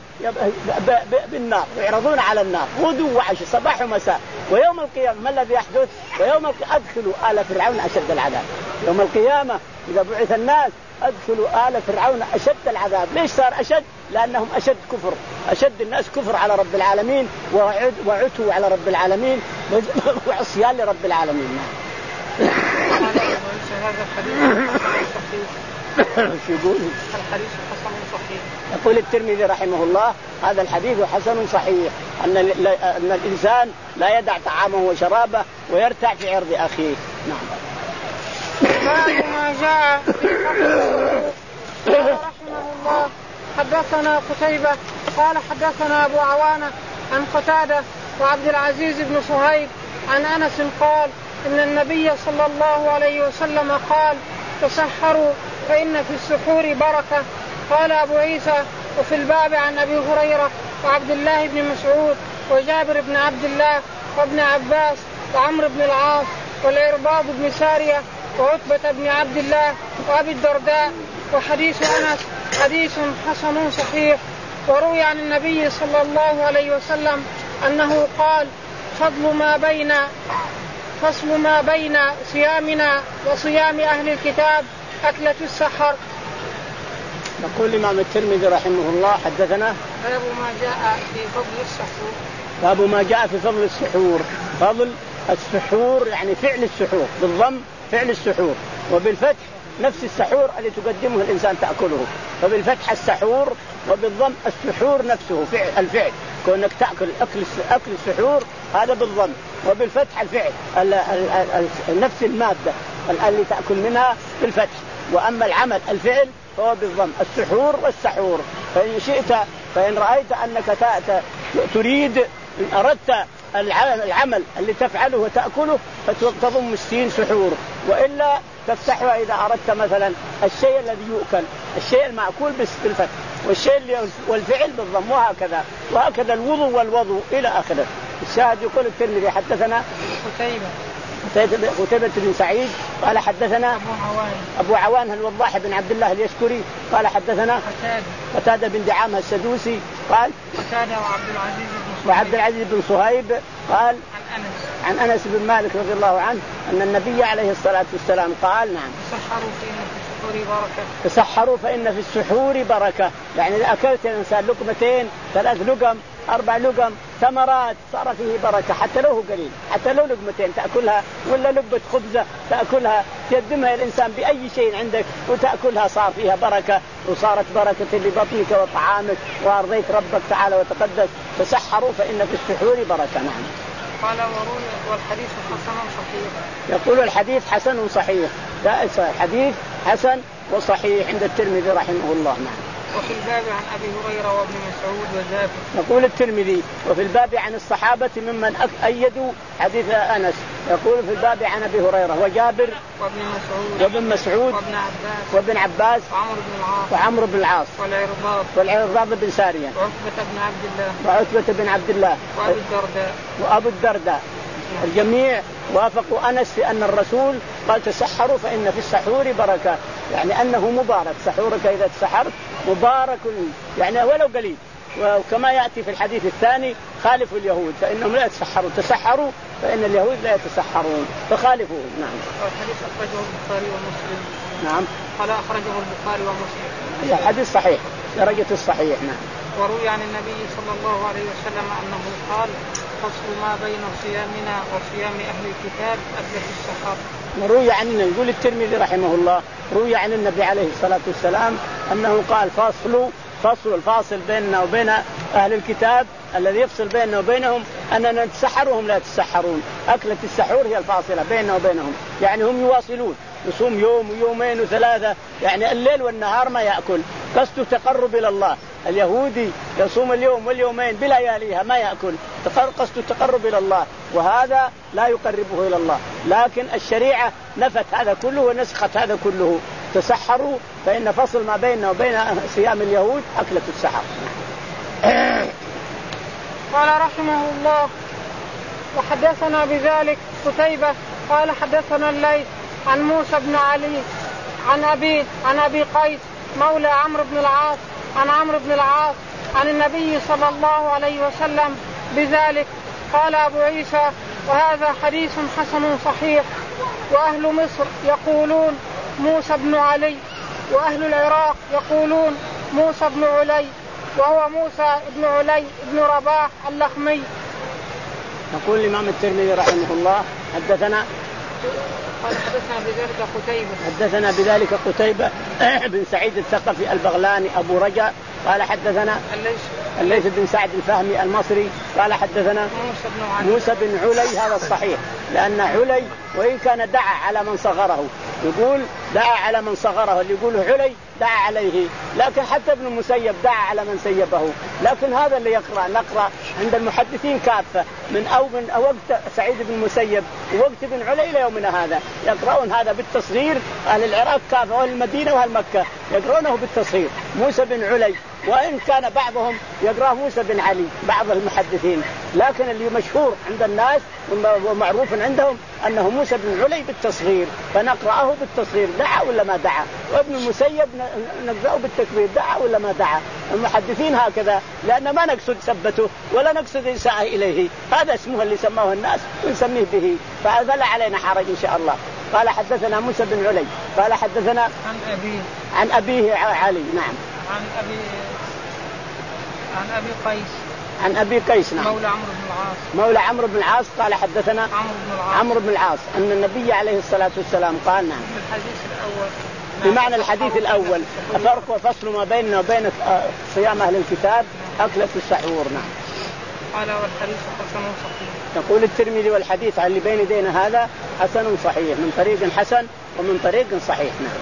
بالنار، يعرضون على النار غدوا وعشي صباح ومساء. ويوم القيامة ما الذي يحدث؟ ويوم أدخلوا آل فرعون أشد العذاب. يوم القيامة إذا بعث الناس أدخلوا آل فرعون أشد العذاب. ليش صار أشد؟ لأنهم أشد كفر، أشد الناس كفر على رب العالمين وعتوا على رب العالمين وعصيان لرب العالمين. هذا الحديث يقول الحديث حسن صحيح. يقول الترمذي رحمه الله هذا الحديث حسن صحيح، أن أن الإنسان لا يدع طعامه وشرابه ويرتع في عرض أخيه. نعم. باب ما جاء في رحمه الله. حدثنا قتيبة قال حدثنا أبو عوانة عن قتادة وعبد العزيز بن صهيب عن أنس قال إن النبي صلى الله عليه وسلم قال تسحروا فإن في السحور بركة. قال أبو عيسى وفي الباب عن أبي هريرة وعبد الله بن مسعود وجابر بن عبد الله وابن عباس وعمرو بن العاص والعرباض بن سارية وعتبة بن عبد الله وأبي الدرداء. وحديث أنس حديث حسن صحيح. وروي عن النبي صلى الله عليه وسلم أنه قال فضل ما بين فصل ما بين صيامنا وصيام أهل الكتاب أكلة السحر. يقول الإمام الترمذي رحمه الله حدثنا باب ما جاء في فضل السحور. باب ما جاء في فضل السحور. فضل السحور يعني فعل السحور، بالضم فعل السحور، وبالفتح نفس السحور اللي تقدمه الإنسان تأكله، فبالفتح السحور وبالضم السحور نفسه فعل الفعل، كونك تأكل أكل أكل السحور هذا بالضم، وبالفتح الفعل ال ال ال نفس المادة اللي تأكل منها بالفتح. وأما العمل الفعل فهو بالضم السحور والسحور. فإن شئت فإن رأيت أنك تريد إن أردت العمل اللي تفعله وتأكله فتضم السين سحور، وإلا تفتحها إذا أردت مثلا الشيء الذي يؤكل، الشيء المأكول بالفتح، والشيء اللي والفعل بالضم، وهكذا وهكذا الوضوء والوضوء إلى آخره. الشاهد يقول الترمذي حدثنا قتيبة قتيبة بن سعيد قال حدثنا أبو عوان أبو عوان الوضاح بن عبد الله اليشكري قال حدثنا قتادة قتادة بن دعامة السدوسي قال قتادة وعبد العزيز بن وعبد العزيز بن صهيب قال عن أنس عن أنس بن مالك رضي الله عنه أن النبي عليه الصلاة والسلام قال نعم تسحروا فإن في السحور بركة. تسحروا فإن في السحور بركة، يعني إذا أكلت الإنسان لقمتين ثلاث لقم أربع لقم ثمرات صار فيه بركة، حتى لو هو قليل، حتى لو لقمتين تأكلها ولا لقمة خبزة تأكلها تقدمها الإنسان بأي شيء عندك وتأكلها صار فيها بركة، وصارت بركة لبطنك وطعامك وأرضيت ربك تعالى وتقدس. تسحروا فإن في السحور بركة. نعم. قال وروي والحديث حسن صحيح. يقول الحديث حسن صحيح، لا حديث حسن وصحيح عند الترمذي رحمه الله. نعم. وفي الباب عن أبي هريرة وابن مسعود وجابر. يقول الترمذي وفي الباب عن الصحابة ممن أيدوا حديث أنس، يقول في الباب عن أبي هريرة وجابر وابن مسعود وابن مسعود وابن عباس وابن عباس وعمرو بن العاص وعمرو بن العاص والعرباض والعرباض بن سارية وعتبة بن عبد الله وعتبة بن عبد الله وأبو الدرداء وأبو الدرداء. الجميع وافقوا أنس في أن الرسول قال تسحروا فإن في السحور بركة، يعني أنه مبارك، سحورك إذا تسحرت مبارك يعني ولو قليل. وكما يأتي في الحديث الثاني خالفوا اليهود فإنهم لا يتسحروا، تسحروا فإن اليهود لا يتسحرون فخالفوا. نعم. الحديث أخرجه البخاري ومسلم. نعم. قال أخرجه البخاري ومسلم. الحديث صحيح درجة الصحيح. نعم. وروي عن النبي صلى الله عليه وسلم أنه قال فصل ما بين صيامنا وصيام أهل الكتاب أبدأ السحر. وروي عن يقول الترمذي رحمه الله روي عن النبي عليه الصلاة والسلام أنه قال فصل فصل الفاصل بيننا وبين أهل الكتاب الذي يفصل بيننا وبينهم أننا نتسحر وهم لا يتسحرون. أكلة السحور هي الفاصلة بيننا وبينهم، يعني هم يواصلون يصوم يوم ويومين وثلاثة، يعني الليل والنهار ما يأكل، قصد تقرب إلى الله. اليهودي يصوم اليوم واليومين بلياليها ما يأكل، قصد التقرب إلى الله، وهذا لا يقربه إلى الله. لكن الشريعة نفت هذا كله ونسخت هذا كله. تسحروا فإن فصل ما بيننا وبين صيام اليهود أكلة السحر. قال رحمه الله وحدثنا بذلك قتيبة قال حدثنا الليث عن موسى بن علي عن أبي عن أبي قيس مولى عمرو بن العاص عن عمرو بن العاص عن النبي صلى الله عليه وسلم بذلك. قال أبو عيسى وهذا حديث حسن صحيح. وأهل مصر يقولون موسى بن علي، وأهل العراق يقولون موسى بن علي، وهو موسى بن علي بن رباح اللخمي. يقول الإمام الترمذي رحمه الله حدثنا قال حدثنا بذلك قتيبة حدثنا بذلك قتيبة بن سعيد الثقفي البغلاني أبو رجاء قال حدثنا الليث بن سعد الفهمي المصري قال حدثنا موسى بن علي موسى بن علي. هذا الصحيح، لأن علي وإن كان دعا على من صغره، يقول دعا على من صغره، اللي يقوله علي دعا عليه، لكن حتى ابن المسيب دعا على من سيبه. لكن هذا اللي يقرأ نقرأ عند المحدثين كافة من أو من وقت سعيد بن المسيب ووقت ابن علي إلى يومنا هذا يقرؤون هذا بالتصغير. أهل العراق كافة وأهل المدينة وأهل مكة يقرؤونه بالتصغير موسى بن علي، وإن كان بعضهم يقرأ موسى بن علي بعض المحدثين، لكن اللي مشهور عند الناس ومعروف عندهم أنه موسى بن علي بالتصغير، فنقرأه بالتصغير دعا ولا ما دعا. وابن المسيب نقرأه بالتكبير دعا ولا ما دعا. المحدثين هكذا، لأن ما نقصد ثبته ولا نقصد إساءة إليه، هذا اسمه اللي سماه الناس ونسميه به، فلا علينا حرج إن شاء الله. قال حدثنا موسى بن علي قال حدثنا عن أبيه عن أبيه علي. نعم. عن أبي عن أبي قيس عن أبي قيس نعم مولى عمرو بن العاص مولى عمرو بن العاص قال حدثنا عمرو بن العاص عمرو بن العاص أن النبي عليه الصلاة والسلام قال نعم الحديث الأول بمعنى الحديث الأول فرق وفصل ما بيننا وبين صيام أهل الكتاب أكلة السحور. نعم. قال والحديث حسن صحيح. يقول الترمذي والحديث عن اللي بين يدينا هذا حسن صحيح من طريق حسن ومن طريق صحيح. نعم.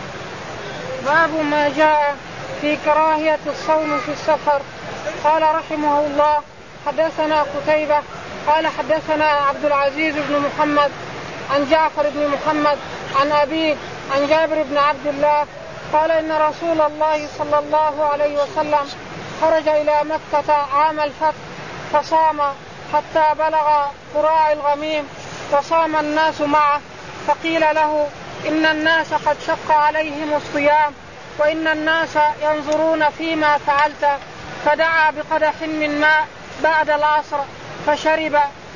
باب ما جاء في كراهية الصوم في السفر. قال رحمه الله حدثنا قتيبة قال حدثنا عبد العزيز بن محمد عن جعفر بن محمد عن أبيه عن جابر بن عبد الله قال إن رسول الله صلى الله عليه وسلم خرج إلى مكة عام الفتح فصام حتى بلغ قراء الغميم فصام الناس معه، فقيل له إن الناس قد شق عليهم الصيام وإن الناس ينظرون فيما فعلت، فدعا بقدح من ماء بعد العصر فشرب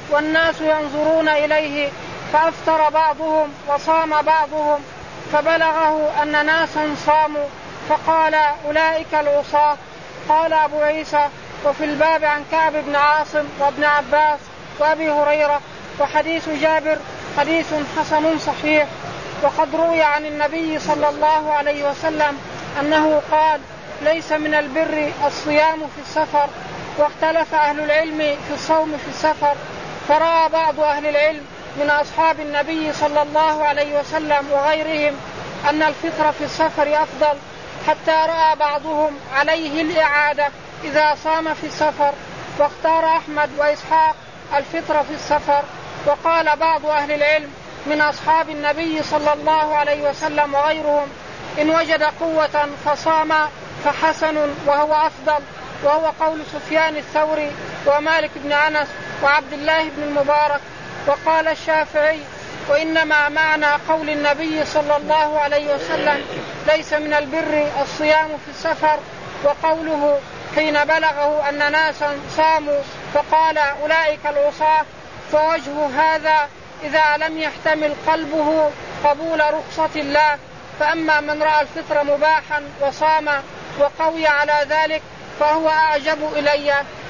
والناس ينظرون إليه، فأفطر بعضهم وصام بعضهم، فبلغه أن ناسا صاموا فقال أولئك العصاة. قال أبو عيسى: وفي الباب عن كعب بن عاصم وابن عباس وأبي هريرة. وحديث جابر حديث حسن صحيح. وقد روي عن النبي صلى الله عليه وسلم أنه قال: ليس من البر الصيام في السفر. واختلف أهل العلم في الصوم في السفر، فرأى بعض أهل العلم من أصحاب النبي صلى الله عليه وسلم وغيرهم أن الفطر في السفر أفضل، حتى رأى بعضهم عليه الإعادة إذا صام في السفر. واختار أحمد وإسحاق الفطر في السفر. وقال بعض أهل العلم من أصحاب النبي صلى الله عليه وسلم وغيرهم: إن وجد قوة فصام فحسن وهو أفضل، وهو قول سفيان الثوري ومالك بن أنس وعبد الله بن المبارك. وقال الشافعي: وإنما معنى قول النبي صلى الله عليه وسلم ليس من البر الصيام في السفر، وقوله حين بلغه أن ناسا صاموا فقال أولئك العصاة، فوجه هذا إذا لم يحتمل قلبه قبول رخصة الله. فأما من رأى الفطر مباحا وصام وقوي على ذلك فهو أعجب إلي.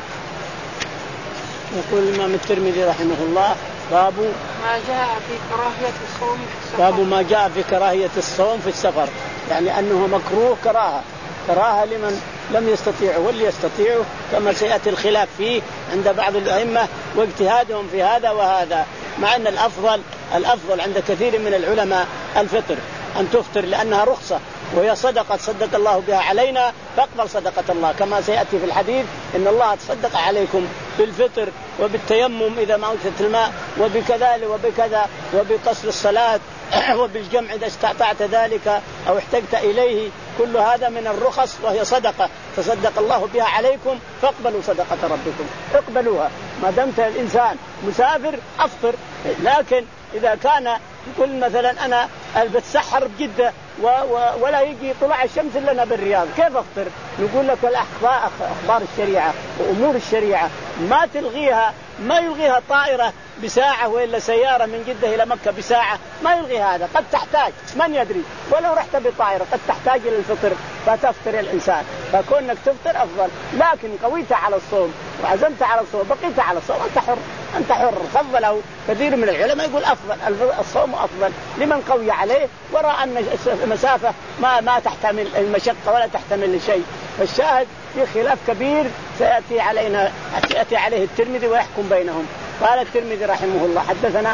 يقول الإمام الترمذي رحمه الله: باب ما جاء في كراهية الصوم في السفر. باب ما جاء في كراهية الصوم في السفر، يعني أنه مكروه كراهة كراهة لمن لم يستطيع، واللي يستطيعه كما سيأتي الخلاف فيه عند بعض الأئمة واجتهادهم في هذا وهذا، مع أن الأفضل الأفضل عند كثير من العلماء الفطر، أن تفطر لأنها رخصة وهي صدقة صدق الله بها علينا، فاقبل صدقة الله، كما سيأتي في الحديث إن الله تصدق عليكم بالفطر وبالتيمم إذا ما وجدت الماء وبكذا وبكذا وبقصر الصلاة وبالجمع إذا استطعت ذلك أو احتجت إليه. كل هذا من الرخص وهي صدقة تصدق الله بها عليكم، فاقبلوا صدقة ربكم، اقبلوها. ما دمت الإنسان مسافر أفطر، لكن إذا كان يقول مثلا أنا بتسحر بجدة و و ولا يجي طلع الشمس لنا بالرياض، كيف أفطر؟ نقول لك الأخبار أخبار الشريعة وأمور الشريعة ما تلغيها، ما يلغيها طائرة بساعة وإلا سيارة من جدة إلى مكة بساعة، ما يلغي هذا. قد تحتاج، من يدري، ولو رحت بطائرة قد تحتاج إلى الفطر فتفطر الإنسان، فكونك تفطر أفضل. لكن قويت على الصوم وعزمت على الصوم بقيت على الصوم أنت حر، أنت حر. فضله كثير من العلماء يقول أفضل الصوم أفضل لمن قوي عليه ورأى أن المسافة ما ما تحتمل المشقة ولا تحتمل شيء. فالشاهد في خلاف كبير سيأتي علينا سيأتي عليه الترمذي ويحكم بينهم. قال الترمذي رحمه الله: حدثنا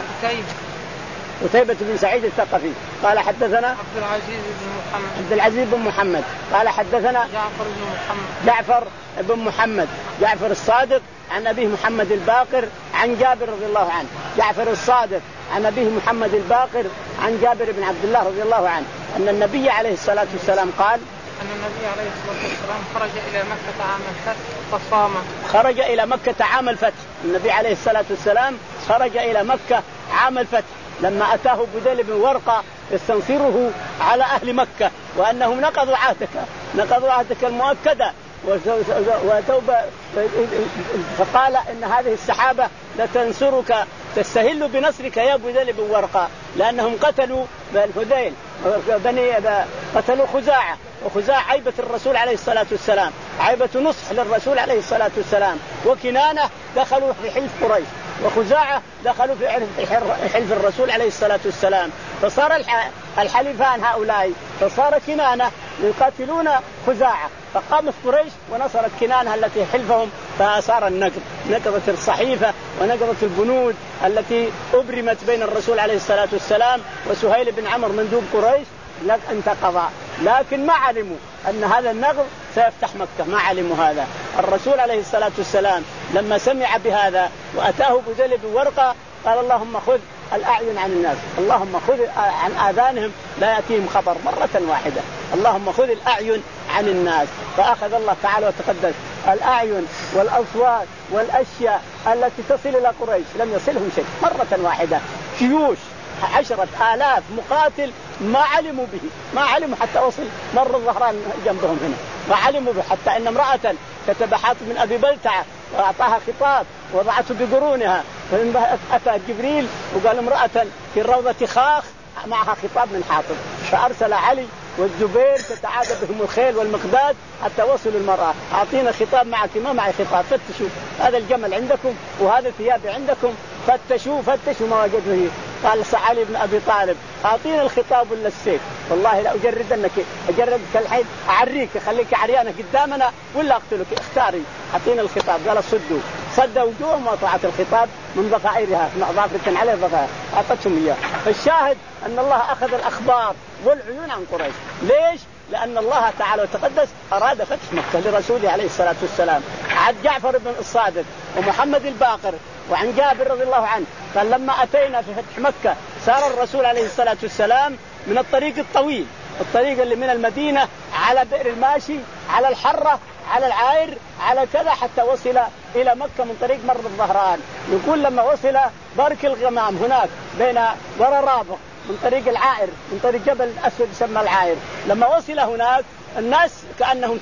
قتيبة بن سعيد الثقفي قال حدثنا عبد العزيز بن محمد عبد العزيز بن محمد قال حدثنا جعفر بن محمد جعفر بن محمد جعفر الصادق عن أبيه محمد الباقر عن جابر رضي الله عنه. جعفر الصادق عن أبيه محمد الباقر عن جابر بن عبد الله رضي الله عنه أن النبي عليه الصلاة والسلام قال أن النبي عليه الصلاة والسلام خرج إلى مكة عام الفتح فصام. خرج إلى مكة عام الفتح. النبي عليه الصلاة والسلام خرج إلى مكة عام الفتح لما أتاه بديل بن ورقة يستنصره على أهل مكة وأنهم نقضوا عهدك نقضوا عهدك المؤكدة وتوب، فقال إن هذه السحابة لتنصرك تستهل بنصرك يا بديل بن ورقة، لأنهم قتلوا الهذيل بني قتلوا خزاعة، وخزاعة عيبة الرسول عليه الصلاة والسلام، عيبة نصح للرسول عليه الصلاة والسلام، وكنانة دخلوا في حلف قريش، وخزاعة دخلوا في حلف الرسول عليه الصلاة والسلام، فصار الحليفان هؤلاء، فصار كنانة يقاتلون خزاعة، فقامت قريش ونصرت كنانة التي حلفهم، فصار النقض، نقضت الصحيفة ونقضت البنود التي أبرمت بين الرسول عليه الصلاة والسلام وسهيل بن عمرو مندوب قريش لك انتقضى. لكن ما علموا أن هذا النقض سيفتح مكة، ما علموا هذا. الرسول عليه الصلاة والسلام لما سمع بهذا وأتاه بديل بن ورقة قال: اللهم خذ الأعين عن الناس، اللهم خذ عن آذانهم لا يأتيهم خبر مرة واحدة، اللهم خذ الأعين عن الناس. فأخذ الله تعالى وتقدس الأعين والأصوات والأشياء التي تصل إلى قريش، لم يصلهم شيء مرة واحدة. جيوش عشرة آلاف مقاتل ما علموا به، ما علموا حتى وصل مر الظهران جنبهم هنا، ما علموا به، حتى إن امرأة كتب حاطب بن أبي بلتعة وأعطاها خطاب وضعته بقرونها، فأتى جبريل وقال امرأة في الروضة خاخ معها خطاب من حاطب، فأرسل علي والزبير تتعادى بهم الخيل والمقداد حتى وصلوا المرأة. أعطينا خطاب معك، ما معي خطاب، فتشوا هذا الجمل عندكم وهذا الثياب عندكم، فتشوا فتشوا ما وجدوا. قال علي بن أبي طالب أعطينا الخطاب ولا السيف، والله لا أجردنك أجردك الحين أعريك خليك عريانة قدامنا ولا أقتلك، اختاري أعطينا الخطاب. قال صدوا صد وجوههم وطاعت الخطاب من ضفائرها ضافرة عليه ضفائر أعطتهم إياه. فالشاهد أن الله أخذ الأخبار والعيون عن قريش. ليش؟ لأن الله تعالى وتقدس أراد فتح مكة لرسوله عليه الصلاة والسلام. عن جعفر بن الصادق ومحمد الباقر وعن جابر رضي الله عنه قال لما أتينا في فتح مكة سار الرسول عليه الصلاة والسلام من الطريق الطويل، الطريق اللي من المدينة على بئر الماشي على الحرة على العاير على كذا حتى وصل إلى مكة من طريق مر الظهران. يقول لما وصل برك الغمام هناك بين ورا رابغ من طريق العائر من طريق جبل الأسود يسمى العائر، لما وصل هناك الناس كأنهم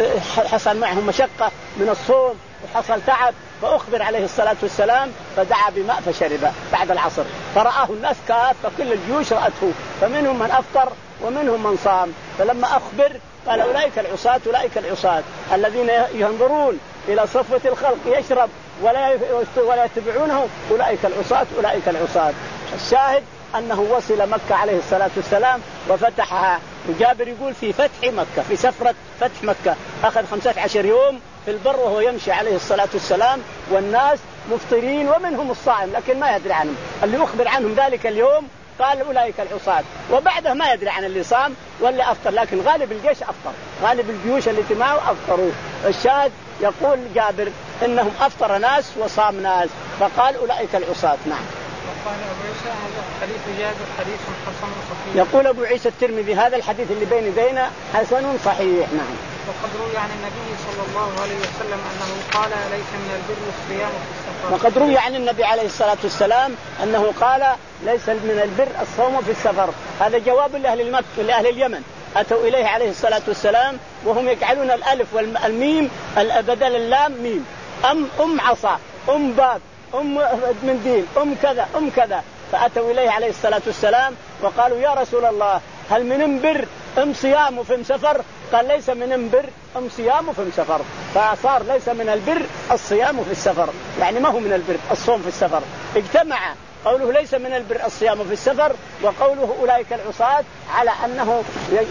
حصل معهم مشقة من الصوم وحصل تعب، فأخبر عليه الصلاة والسلام فدعا بماء فشربه بعد العصر، فرآه الناس كافة كل الجيوش رأته، فمنهم من أفطر ومنهم من صام. فلما أخبر قال أولئك العصاة أولئك العصاة الذين ينظرون إلى صفوة الخلق يشرب ولا ولا يتبعونه، أولئك العصاة أولئك العصاة. الشاهد أنه وصل مكة عليه الصلاة والسلام وفتحها. وجابر يقول في فتح مكة في سفرة فتح مكة أخذ خمسة عشر يوم في البر وهو يمشي عليه الصلاة والسلام والناس مفطرين ومنهم الصائم لكن ما يدري عنهم. اللي أخبر عنهم ذلك اليوم قال أولئك العصاة، وبعده ما يدري عن اللي صام واللي أفطر، لكن غالب الجيش أفطر، غالب الجيوش اللي معه أفطروا. الشاهد يقول جابر إنهم أفطر ناس وصام ناس، فقال أولئك العصاة. نعم. قال أبو عيسى هذا حديث جابر حديث حسن صحيح. يقول أبو عيسى الترمذي هذا الحديث اللي بين يدينا حسن صحيح. نعم. وقد روي عن النبي صلى الله عليه وسلم أنه قال ليس من البر الصيام في السفر. وقد روي عن النبي عليه الصلاة والسلام أنه قال ليس من البر الصوم في السفر. هذا جواب لأهل المكة لأهل اليمن أتوا إليه عليه الصلاة والسلام وهم يجعلون الألف والميم بدل اللام ميم، أم أم عصا أم باب أم منديل أم كذا أم كذا، فأتوا إليه عليه الصلاة والسلام وقالوا يا رسول الله هل من بر أم صيام في سفر؟ قال ليس من بر أم صيام في سفر، فصار ليس من البر الصيام في السفر، يعني ما هو من البر الصوم في السفر. اجتمع قوله ليس من البر الصيام في السفر وقوله أولئك العصاة على أنه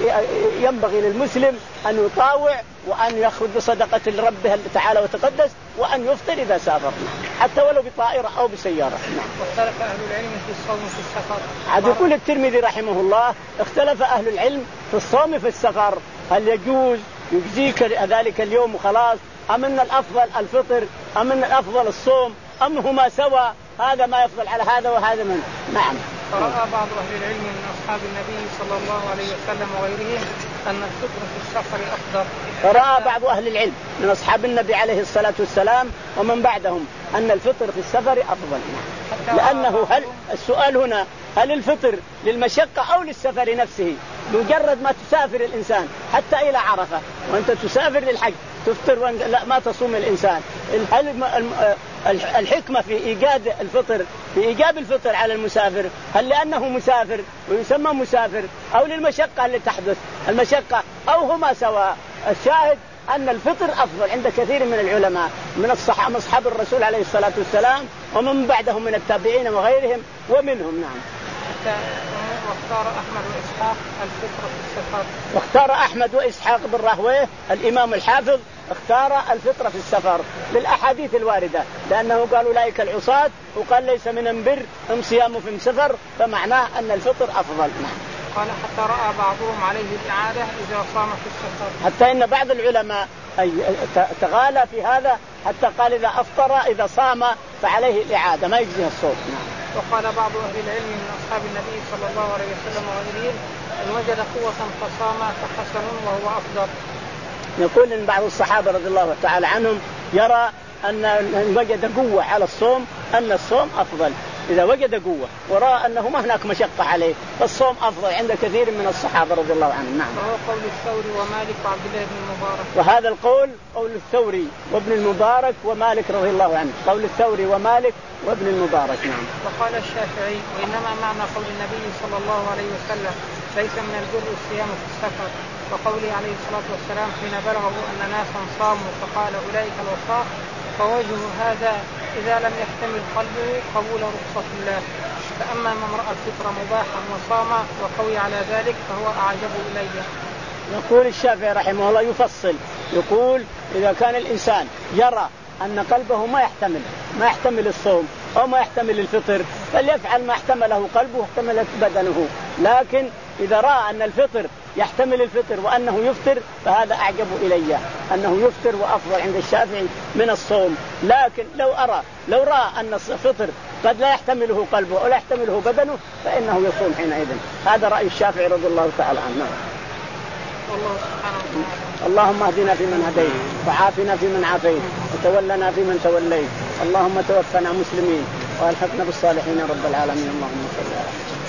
ينبغي للمسلم أن يطاوع وأن يأخذ بصدقة لربه تعالى وتقدس وأن يفطر إذا سافر حتى ولو بطائرة أو بسيارة. واختلف أهل العلم في الصوم في السفر. عاد يقول الترمذي رحمه الله اختلف أهل العلم في الصوم في السفر، هل يجوز يجزيك ذلك اليوم وخلاص، أم أن الأفضل الفطر، أم أن الأفضل الصوم، أم هما سوا، هذا ما يفضل على هذا وهذا من. نعم. فرأى بعض أهل العلم من أصحاب النبي صلى الله عليه وسلم وغيرهم أن الفطر في السفر أفضل. فرأى بعض أهل العلم من أصحاب النبي عليه الصلاة والسلام ومن بعدهم أن الفطر في السفر أفضل، لأنه هل السؤال هنا هل الفطر للمشقة أو للسفر نفسه؟ مجرد ما تسافر الإنسان حتى إلى عرفة وأنت تسافر للحج تفطر لا ما تصوم الإنسان، الحكمة في إيجاد الفطر في إيجاب الفطر على المسافر هل لأنه مسافر ويسمى مسافر أو للمشقة اللي تحدث المشقة أو هما سواء؟ الشاهد أن الفطر أفضل عند كثير من العلماء من الصحابة أصحاب الرسول عليه الصلاة والسلام ومن بعدهم من التابعين وغيرهم ومنهم. نعم. واختار أحمد وإسحاق الفطر في السفر. واختار أحمد وإسحاق بن راهويه الإمام الحافظ اختار الفطر في السفر للأحاديث الواردة، لأنه قال أولئك العصاة وقال ليس من بر أم صيام في سفر، فمعناه أن الفطر أفضل. قال حتى رأى بعضهم عليه الإعادة إذا صام في السفر، حتى إن بعض العلماء تغالى في هذا حتى قال إذا أفطر إذا صام فعليه الإعادة ما يجزيه الصوم. وقال بعض أهل العلم من أصحاب النبي صلى الله عليه وسلم وغيرهم إن وجد قوة فصام فحسن وهو أفضل. يقول إن بعض الصحابة رضي الله تعالى عنهم يرى أن وجد قوة على الصوم أن الصوم أفضل، إذا وجد قوة ورأى أنه ما هناك مشقة عليه فالصوم أفضل عند كثير من الصحابة رضي الله عنهم. نعم. وهو قول الثوري ومالك وعبد الله بن المبارك. وهذا القول قول الثوري وابن المبارك ومالك رضي الله عنه، قول الثوري ومالك وابن المبارك. نعم. وقال الشافعي وإنما معنى قول النبي صلى الله عليه وسلم ليس من البر الصيام في السفر، وقوله عليه الصلاة والسلام حين بلغه أن ناسا صاموا فقال أولئك الوصاة، فوجه هذا إذا لم يحتمل قلبه قبول رخصة الله. فأما من رأى الفطر مباحا وصام وقوي على ذلك فهو أعجب إلي. يقول الشافعي رحمه الله يفصل، يقول إذا كان الإنسان يرى أن قلبه ما يحتمل ما يحتمل الصوم أو ما يحتمل الفطر فليفعل ما احتمله قلبه واحتملت بدنه، لكن إذا رأى أن الفطر يحتمل الفطر وأنه يفطر فهذا أعجب إلي، أنه يفطر وأفضل عند الشافعي من الصوم. لكن لو أرى لو رأى أن الفطر قد لا يحتمله قلبه ولا يحتمله بدنه فإنه يصوم حينئذ. هذا رأي الشافعي رضي الله تعالى عنه. والله سبحانه وتعالى. اللهم اهدنا فيمن هديت وعافنا فيمن عافيت وتولنا فيمن توليت، اللهم توفنا مسلمين والحقنا بالصالحين رب العالمين. اللهم صل على